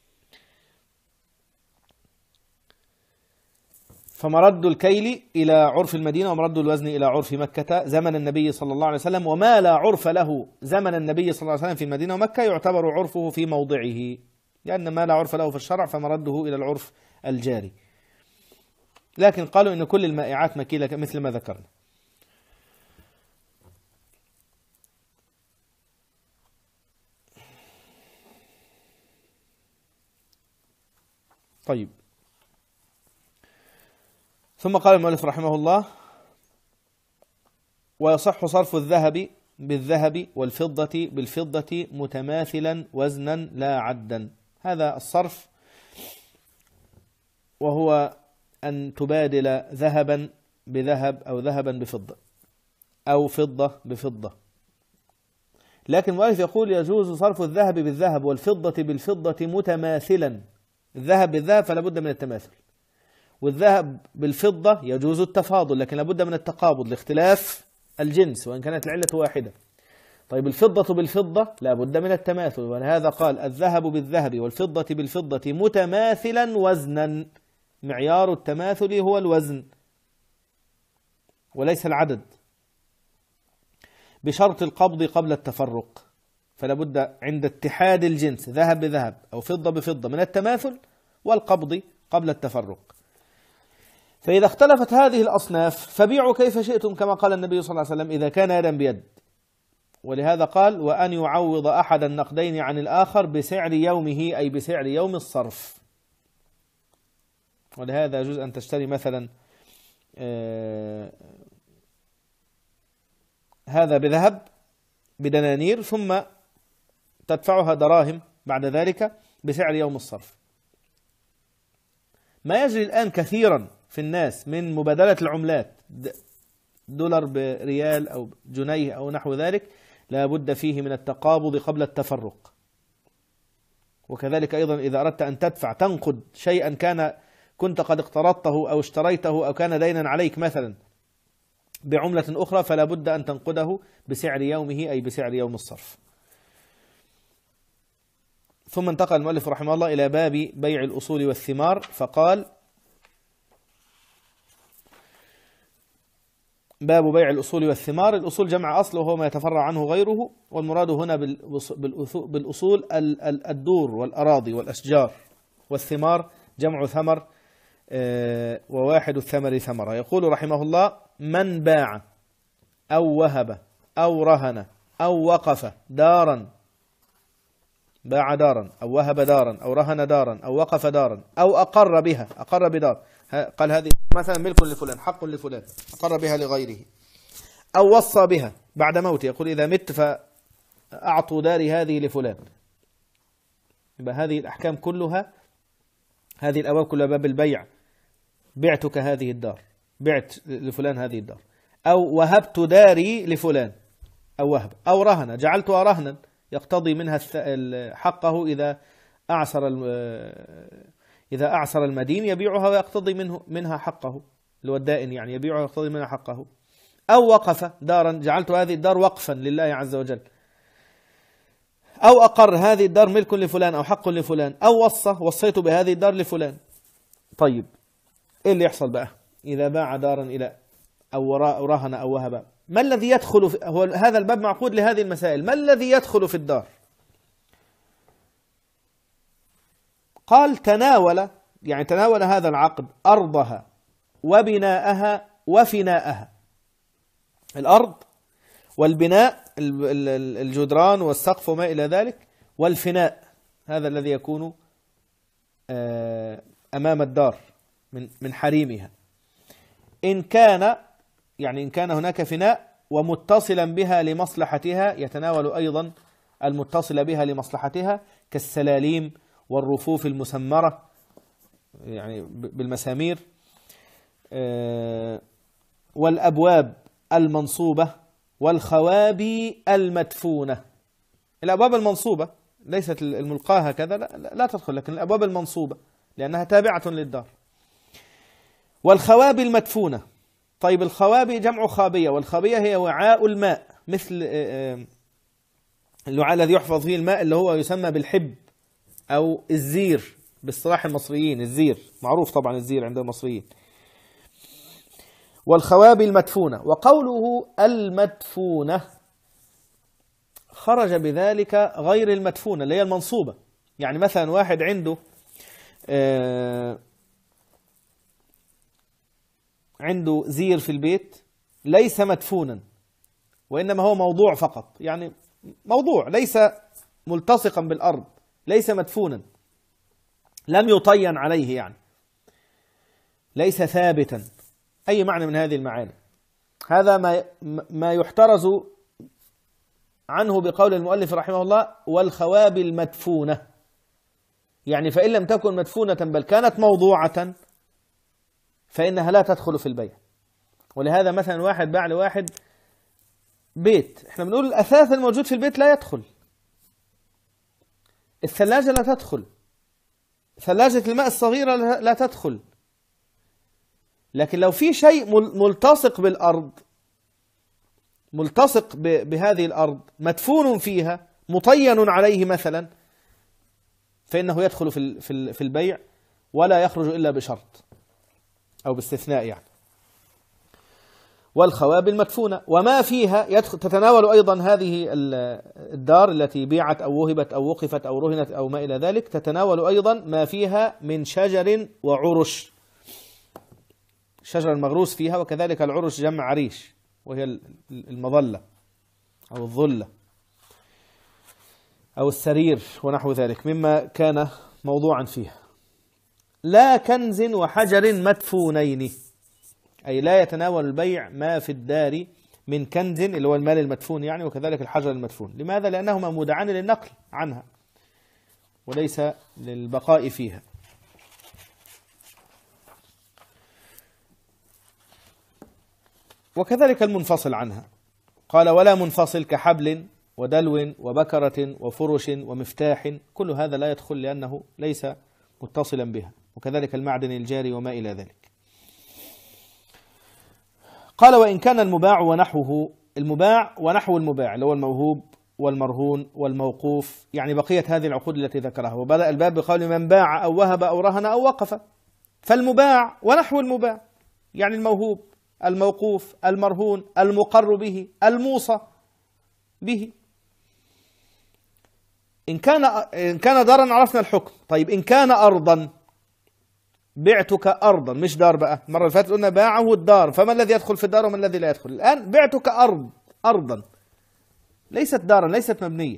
فمرد الكيل إلى عرف المدينة ومرد الوزن إلى عرف مكة زمن النبي صلى الله عليه وسلم، وما لا عرف له زمن النبي صلى الله عليه وسلم في المدينة ومكة يعتبر عرفه في موضعه، لأن ما لا عرف له في الشرع فمرده إلى العرف الجاري. لكن قالوا إن كل المائعات مكيلة مثل ما ذكرنا. طيب، ثم قال المؤلف رحمه الله ويصح صرف الذهب بالذهب والفضة بالفضة متماثلا وزنا لا عدا. هذا الصرف وهو أن تبادل ذهبا بذهب أو ذهبا بفضة أو فضة بفضة. لكن المؤلف يقول يجوز صرف الذهب بالذهب والفضة بالفضة متماثلا، الذهب بالذهب فلا بد من التماثل، والذهب بالفضة يجوز التفاضل، لكن لابد من التقابض لاختلاف الجنس وإن كانت العلة واحدة. طيب الفضة بالفضة لابد من التماثل، ولهذا قال الذهب بالذهب والفضة بالفضة متماثلا وزنا. معيار التماثل هو الوزن وليس العدد، بشرط القبض قبل التفرق. فلا بد عند اتحاد الجنس ذهب بذهب أو فضة بفضة من التماثل والقبض قبل التفرق. فإذا اختلفت هذه الأصناف فبيعوا كيف شئتم، كما قال النبي صلى الله عليه وسلم إذا كان يدا بيد. ولهذا قال وأن يعوض أحد النقدين عن الآخر بسعر يومه، أي بسعر يوم الصرف. ولهذا يجوز أن تشتري مثلا آه هذا بذهب بدنانير ثم تدفعها دراهم بعد ذلك بسعر يوم الصرف. ما يجري الآن كثيرا في الناس من مبادلة العملات، دولار بريال أو جنيه أو نحو ذلك، لا بد فيه من التقابض قبل التفرق. وكذلك أيضا إذا أردت أن تدفع تنقد شيئا كان كنت قد اقترضته أو اشتريته أو كان دينا عليك مثلا بعملة أخرى، فلا بد أن تنقده بسعر يومه، أي بسعر يوم الصرف. ثم انتقل المؤلف رحمه الله إلى باب بيع الأصول والثمار، فقال باب بيع الأصول والثمار. الأصول جمع أصل وهو ما يتفرع عنه غيره، والمراد هنا بالأصول الدور والأراضي والأشجار، والثمار جمع ثمر وواحد الثمر ثمرة. يقول رحمه الله من باع أو وهب أو رهن أو وقف دارا، باع دارا أو وهب دارا أو رهن دارا أو وقف دارا أو أقر بها، أقر بدار، قال هذه مثلا ملك لفلان، حق لفلان، أقر بها لغيره، أو وصى بها بعد موته، يقول إذا مت فأعطوا داري هذه لفلان. يبقى هذه الأحكام كلها، هذه الأبواب كلها باب البيع. بعتك هذه الدار، بعت لفلان هذه الدار، أو وهبت داري لفلان، أو وهب، أو رهن، جعلتها رهنا، يقتضي منها حقه إذا أعسر إذا أعسر المدين يبيعها ويقتضي منه منها حقه، اللي هو الدائن يعني يبيعها ويقتضي منها حقه. أو وقف دارا، جعلت هذه الدار وقفا لله عز وجل. أو أقر هذه الدار ملك لفلان أو حق لفلان. أو وصى، وصيت بهذه الدار لفلان. طيب إيه اللي يحصل بقى إذا باع دارا إلى أو رهن أو وهب؟ ما الذي يدخل في هو هذا الباب معقود لهذه المسائل؟ ما الذي يدخل في الدار؟ قال تناول، يعني تناول هذا العقد أرضها وبناءها وفناءها. الأرض والبناء الجدران والسقف وما إلى ذلك، والفناء هذا الذي يكون أمام الدار من من حريمها. إن كان يعني إن كان هناك فناء ومتصلا بها لمصلحتها، يتناول أيضا المتصل بها لمصلحتها كالسلاليم والرفوف المسمرة يعني بالمسامير، والأبواب المنصوبة والخوابي المدفونة. الأبواب المنصوبة ليست الملقاة هكذا، لا, لا تدخل، لكن الأبواب المنصوبة لأنها تابعة للدار. والخوابي المدفونة. طيب الخوابي جمع خابية، والخابية هي وعاء الماء، مثل الوعاء الذي يحفظ فيه الماء اللي هو يسمى بالحب أو الزير باصطلاح المصريين. الزير معروف طبعا، الزير عند المصريين. والخوابي المدفونة. وقوله المدفونة خرج بذلك غير المدفونة اللي هي المنصوبة. يعني مثلا واحد عنده آه عنده زير في البيت ليس مدفونا، وإنما هو موضوع فقط، يعني موضوع ليس ملتصقا بالأرض، ليس مدفونا، لم يطين عليه، يعني ليس ثابتا، أي معنى من هذه المعاني. هذا ما ما يحترز عنه بقول المؤلف رحمه الله والخوابي المدفونة. يعني فإن لم تكن مدفونة بل كانت موضوعة فإنها لا تدخل في البيع. ولهذا مثلا واحد باع لواحد بيت، احنا بنقول الأثاث الموجود في البيت لا يدخل، الثلاجة لا تدخل، ثلاجة الماء الصغيرة لا تدخل، لكن لو في شيء ملتصق بالأرض، ملتصق بهذه الأرض، مدفون فيها، مطين عليه مثلا، فإنه يدخل في البيع ولا يخرج إلا بشرط أو باستثناء يعني. والخواب المدفونة وما فيها يدخل، تتناول أيضا هذه الدار التي بيعت أو وهبت أو وقفت أو رهنت أو ما إلى ذلك، تتناول أيضا ما فيها من شجر وعرش، الشجر المغروس فيها، وكذلك العرش جمع عريش وهي المظلة أو الظلة أو السرير ونحو ذلك مما كان موضوعا فيها. لا كنز وحجر مدفونين، أي لا يتناول البيع ما في الدار من كنز اللي هو المال المدفون يعني، وكذلك الحجر المدفون. لماذا؟ لأنهما مودعان للنقل عنها وليس للبقاء فيها. وكذلك المنفصل عنها، قال ولا منفصل كحبل ودلو وبكرة وفرش ومفتاح، كل هذا لا يدخل لأنه ليس متصلا بها، وكذلك المعدن الجاري وما إلى ذلك. قال وإن كان المباع ونحوه، المباع ونحو المباع اللي هو الموهوب والمرهون والموقوف، يعني بقية هذه العقود التي ذكرها. وبدأ الباب بقول من باع أو وهب أو رهن أو وقف، فالمباع ونحو المباع يعني الموهوب، الموقوف، المرهون، المقر به، الموصى به. إن كان إن كان دارا عرفنا الحكم. طيب إن كان أرضا، بعتك أرضا، مش دار بقى، المرة اللي فاتت قلنا باعه الدار، فما الذي يدخل في الدار وما الذي لا يدخل؟ الآن بعتك أرض، أرضا ليست دارا، ليست مبنية.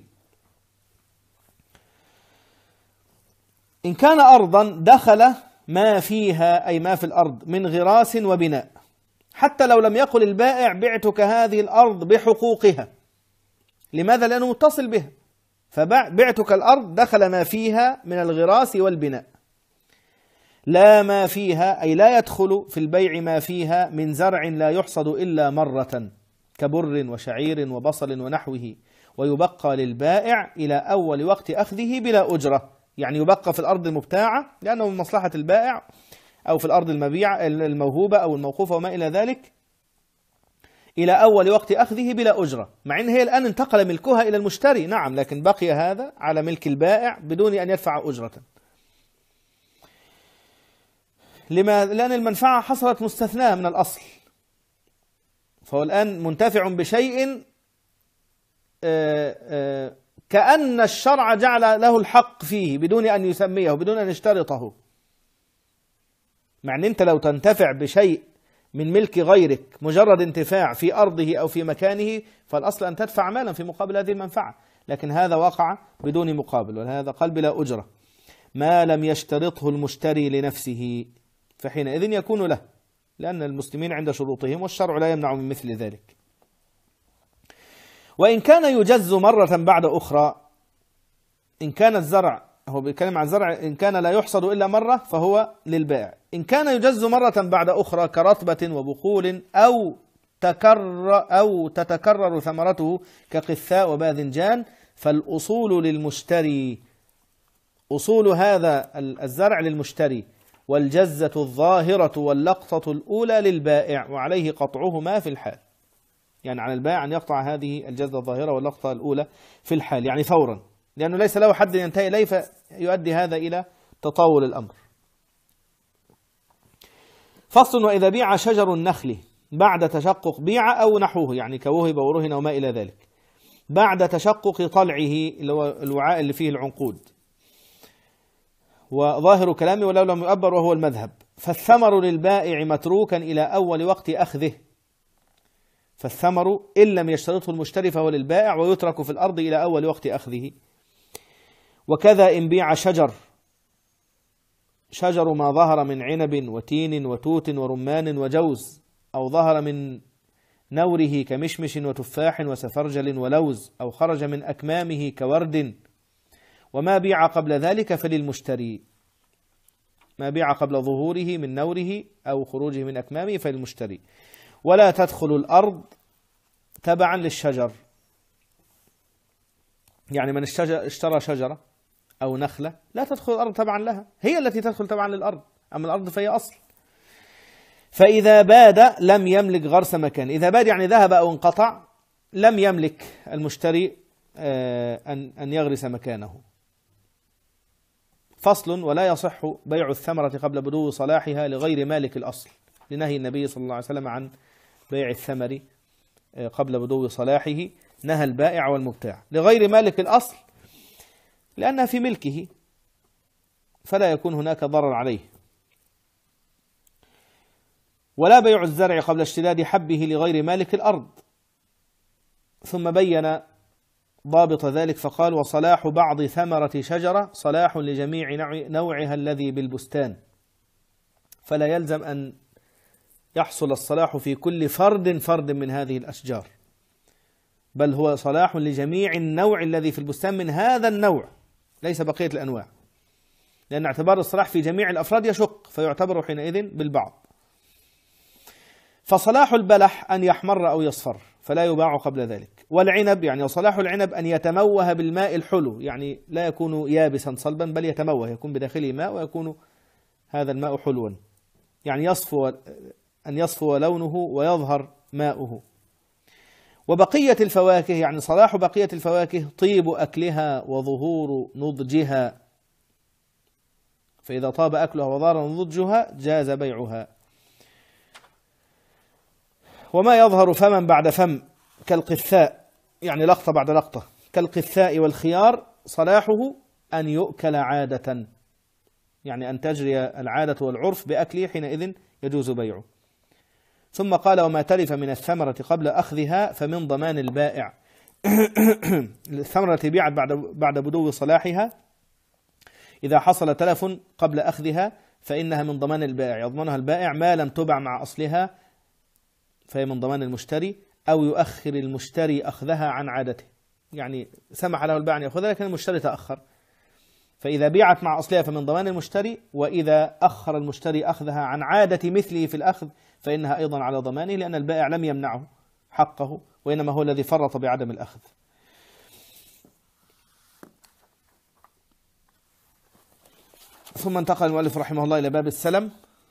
إن كان أرضا دخل ما فيها، أي ما في الأرض من غراس وبناء، حتى لو لم يقل البائع بعتك هذه الأرض بحقوقها. لماذا؟ لأنه متصل بها، فبعتك الأرض دخل ما فيها من الغراس والبناء. لا ما فيها، أي لا يدخل في البيع ما فيها من زرع لا يحصد إلا مرة كبر وشعير وبصل ونحوه، ويبقى للبائع إلى أول وقت أخذه بلا أجرة، يعني يبقى في الأرض المبتاعة لأنه من مصلحة البائع، أو في الأرض المبيعة الموهوبة أو الموقوفة وما إلى ذلك، إلى أول وقت أخذه بلا أجرة، مع أن هي الآن انتقل ملكها إلى المشتري، نعم، لكن بقي هذا على ملك البائع بدون أن يدفع أجرة. لما؟ لأن المنفعة حصلت مستثناة من الأصل، فهو الآن منتفع بشيء كأن الشرع جعل له الحق فيه بدون أن يسميه بدون أن يشترطه. مع أن أنت لو تنتفع بشيء من ملك غيرك مجرد انتفاع في أرضه أو في مكانه، فالأصل أن تدفع مالا في مقابل هذه المنفعة، لكن هذا وقع بدون مقابل، وهذا قال بلا أجرة ما لم يشترطه المشتري لنفسه، فحينئذ يكون له، لأن المسلمين عند شروطهم والشرع لا يمنع من مثل ذلك. وإن كان يجز مرة بعد أخرى، إن كان الزرع، هو بيتكلم عن زرع إن كان لا يحصد إلا مرة فهو للبائع، إن كان يجز مرة بعد أخرى كرطبة وبقول أو تكرر أو تتكرر ثمرته كقثاء وباذنجان، فالأصول للمشتري، أصول هذا الزرع للمشتري، والجزة الظاهرة واللقطة الأولى للبائع، وعليه قطعهما في الحال، يعني على البائع أن يقطع هذه الجزة الظاهرة واللقطة الأولى في الحال، يعني فورا، لأنه ليس له حد ينتهي إليه فيؤدي هذا إلى تطاول الأمر. فصل وإذا بيع شجر النخل بعد تشقق بيع أو نحوه، يعني كوهب ورهن وما إلى ذلك، بعد تشقق طلعه اللي هو الوعاء اللي فيه العنقود، وظاهر كلامه ولو لم يؤبر وهو المذهب، فالثمر للبائع متروكا إلى أول وقت أخذه، فالثمر إن لم يشترطه المشتري فهو للبائع ويترك في الأرض إلى أول وقت أخذه. وكذا إن بيع شجر، شجر ما ظهر من عنب وتين وتوت ورمان وجوز، أو ظهر من نوره كمشمش وتفاح وسفرجل ولوز، أو خرج من أكمامه كورد، وما بيع قبل ذلك فللمشتري، ما بيع قبل ظهوره من نوره أو خروجه من أكمامه فللمشتري. ولا تدخل الأرض تبعا للشجر، يعني من اشترى شجرة أو نخلة لا تدخل الأرض تبعا لها، هي التي تدخل تبعا للأرض، أما الأرض فهي أصل. فإذا باد لم يملك غرس مكان. إذا باد يعني ذهب أو انقطع، لم يملك المشتري أن أن يغرس مكانه. فصل: ولا يصح بيع الثمرة قبل بدو صلاحها لغير مالك الأصل، لنهي النبي صلى الله عليه وسلم عن بيع الثمر قبل بدو صلاحه، نهى البائع والمبتاع. لغير مالك الأصل لأنها في ملكه فلا يكون هناك ضرر عليه. ولا بيع الزرع قبل اشتداد حبه لغير مالك الأرض. ثم بين ضابط ذلك فقال: وصلاح بعض ثمرة شجرة صلاح لجميع نوعها الذي بالبستان، فلا يلزم أن يحصل الصلاح في كل فرد فرد من هذه الأشجار، بل هو صلاح لجميع النوع الذي في البستان من هذا النوع، ليس بقية الأنواع، لأن اعتبار الصلاح في جميع الأفراد يشق، فيعتبر حينئذ بالبعض. فصلاح البلح أن يحمر أو يصفر فلا يباع قبل ذلك. والعنب يعني وصلاح العنب أن يتموه بالماء الحلو، يعني لا يكون يابسا صلبا بل يتموه، يكون بداخله ماء ويكون هذا الماء حلوا، يعني يصفو أن يصفو لونه ويظهر ماؤه. وبقية الفواكه يعني صلاح بقية الفواكه طيب أكلها وظهور نضجها، فإذا طاب أكلها وظهر نضجها جاز بيعها. وما يظهر فما بعد فم كالقثاء، يعني لقطة بعد لقطة، كالقثاء والخيار صلاحه أن يؤكل عادة، يعني أن تجري العادة والعرف بأكله، حينئذ يجوز بيعه. ثم قال: وما تلف من الثمرة قبل أخذها فمن ضمان البائع. الثمرة التي بيعت بعد بعد بدو صلاحها إذا حصل تلف قبل أخذها فإنها من ضمان البائع، يضمنها البائع ما لم تبع مع أصلها، فهي من ضمان المشتري، أو يؤخر المشتري أخذها عن عادته، يعني سمح له البائع أن يأخذها لكن المشتري تأخر، فإذا بيعت مع أصلها فمن ضمان المشتري، وإذا أخر المشتري أخذها عن عادة مثله في الأخذ فإنها أيضا على ضمانه، لأن البائع لم يمنعه حقه وإنما هو الذي فرط بعدم الأخذ. ثم انتقل المؤلف رحمه الله إلى باب السلم،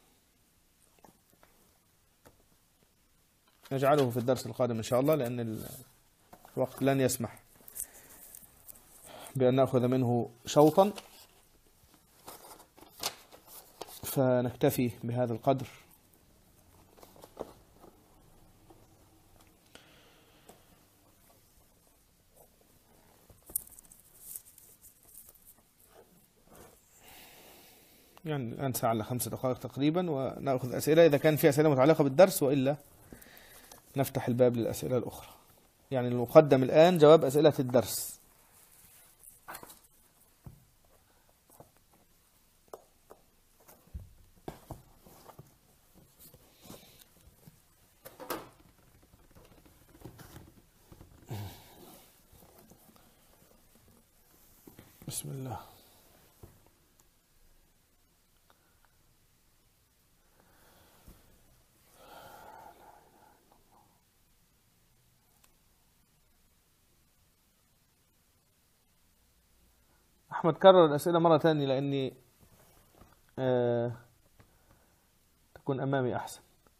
نجعله في الدرس القادم إن شاء الله، لأن الوقت لن يسمح بأن نأخذ منه شوطا، فنكتفي بهذا القدر. يعني الآن ساعة إلا خمس دقائق تقريبا، ونأخذ أسئلة إذا كان في أسئلة متعلقة بالدرس، وإلا نفتح الباب للأسئلة الأخرى. يعني المقدم الآن جواب أسئلة الدرس. بسم الله. أحمد كرر الأسئلة مرة ثانية لأني آه تكون أمامي أحسن.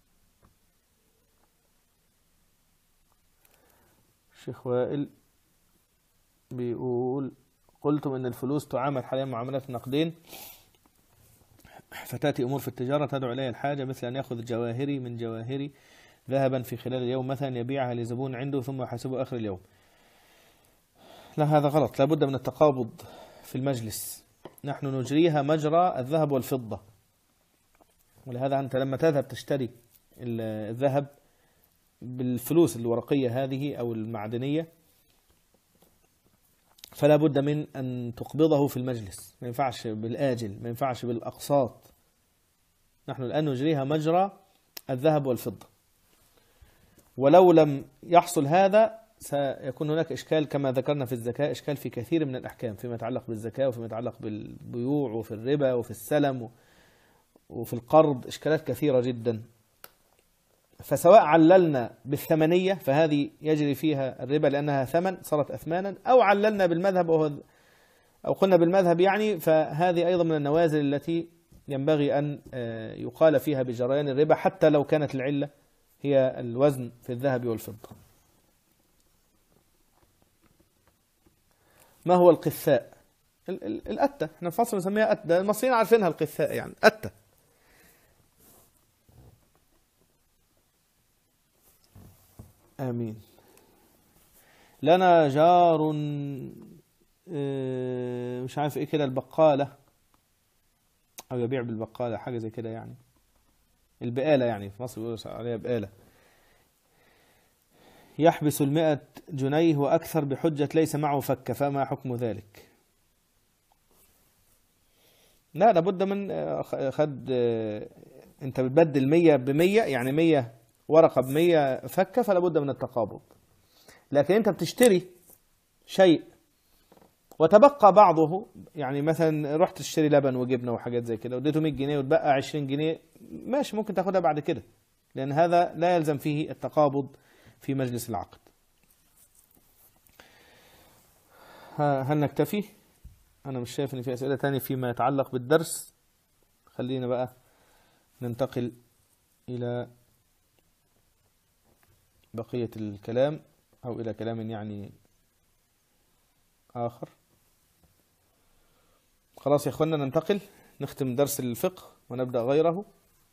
الشيخ وائل بيقول: قلتم إن الفلوس تعامل حاليا معاملات النقدين، فتأتي أمور في التجارة تدعو إليها الحاجة، مثل أن يأخذ جواهري من جواهري ذهبا في خلال اليوم مثلا يبيعها لزبون عنده ثم يحاسبه آخر اليوم. لا، هذا غلط، لابد من التقابض في المجلس. نحن نجريها مجرى الذهب والفضة، ولهذا أنت لما تذهب تشتري الذهب بالفلوس الورقية هذه أو المعدنية فلا بد من أن تقبضه في المجلس، ما ينفعش بالآجل، ما ينفعش بالأقساط. نحن الآن نجريها مجرى الذهب والفضة، ولو لم يحصل هذا سيكون هناك إشكال كما ذكرنا في الزكاة، إشكال في كثير من الأحكام فيما يتعلق بالزكاة وفيما يتعلق بالبيوع وفي الربا وفي السلم وفي القرض، إشكالات كثيرة جدا. فسواء عللنا بالثمنية فهذه يجري فيها الربا لأنها ثمن صارت أثمانا، أو عللنا بالمذهب وهو أو قلنا بالمذهب يعني، فهذه أيضا من النوازل التي ينبغي أن يقال فيها بجريان الربا حتى لو كانت العلة هي الوزن في الذهب والفضة. ما هو القثاء؟ الأتة، احنا في مصر نسميها أتة، المصريين عارفينها القثاء يعني أتة. آمين. لنا جار مش عارف ايه كده، البقالة او يبيع بالبقالة حاجة زي كده يعني، البقالة يعني في مصر بيقولوا عليها بقالة، يحبس المئة جنيه وأكثر بحجة ليس معه فك، فما حكم ذلك؟ لا لابد من خد، انت بتبدل مية بمية يعني مية ورقة بمية فكة، فلا بد من التقابض. لكن انت بتشتري شيء وتبقى بعضه، يعني مثلا رحت تشتري لبن وجبنه وحاجات زي كده وديته مية جنيه وتبقى عشرين جنيه، ماشي ممكن تاخدها بعد كده، لأن هذا لا يلزم فيه التقابض في مجلس العقد. هل نكتفي؟ أنا مش شايف إن في أسئلة تانية فيما يتعلق بالدرس. خلينا بقى ننتقل إلى بقية الكلام أو إلى كلام يعني آخر. خلاص يا إخوانا ننتقل نختم درس الفقه ونبدأ غيره.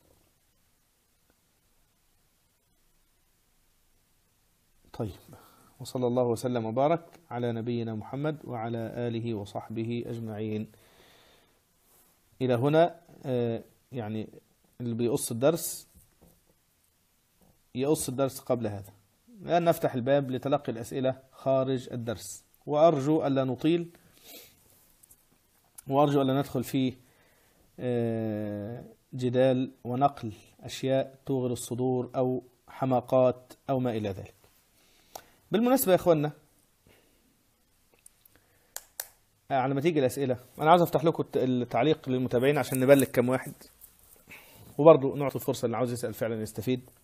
طيب، وصلى الله وسلم وبارك على نبينا محمد وعلى آله وصحبه أجمعين. إلى هنا يعني اللي بيقص الدرس يقص الدرس قبل هذا، لأن نفتح الباب لتلقي الأسئلة خارج الدرس، وأرجو ألا نطيل، وأرجو ألا ندخل في جدال ونقل أشياء توغل الصدور أو حماقات أو ما إلى ذلك. بالمناسبة يا إخوانا، على ما تيجي الأسئلة أنا عاوز أفتح لكم التعليق للمتابعين عشان نبلغ كم واحد، وبرضو نعطي فرصة اللي عاوز يسأل فعلا يستفيد.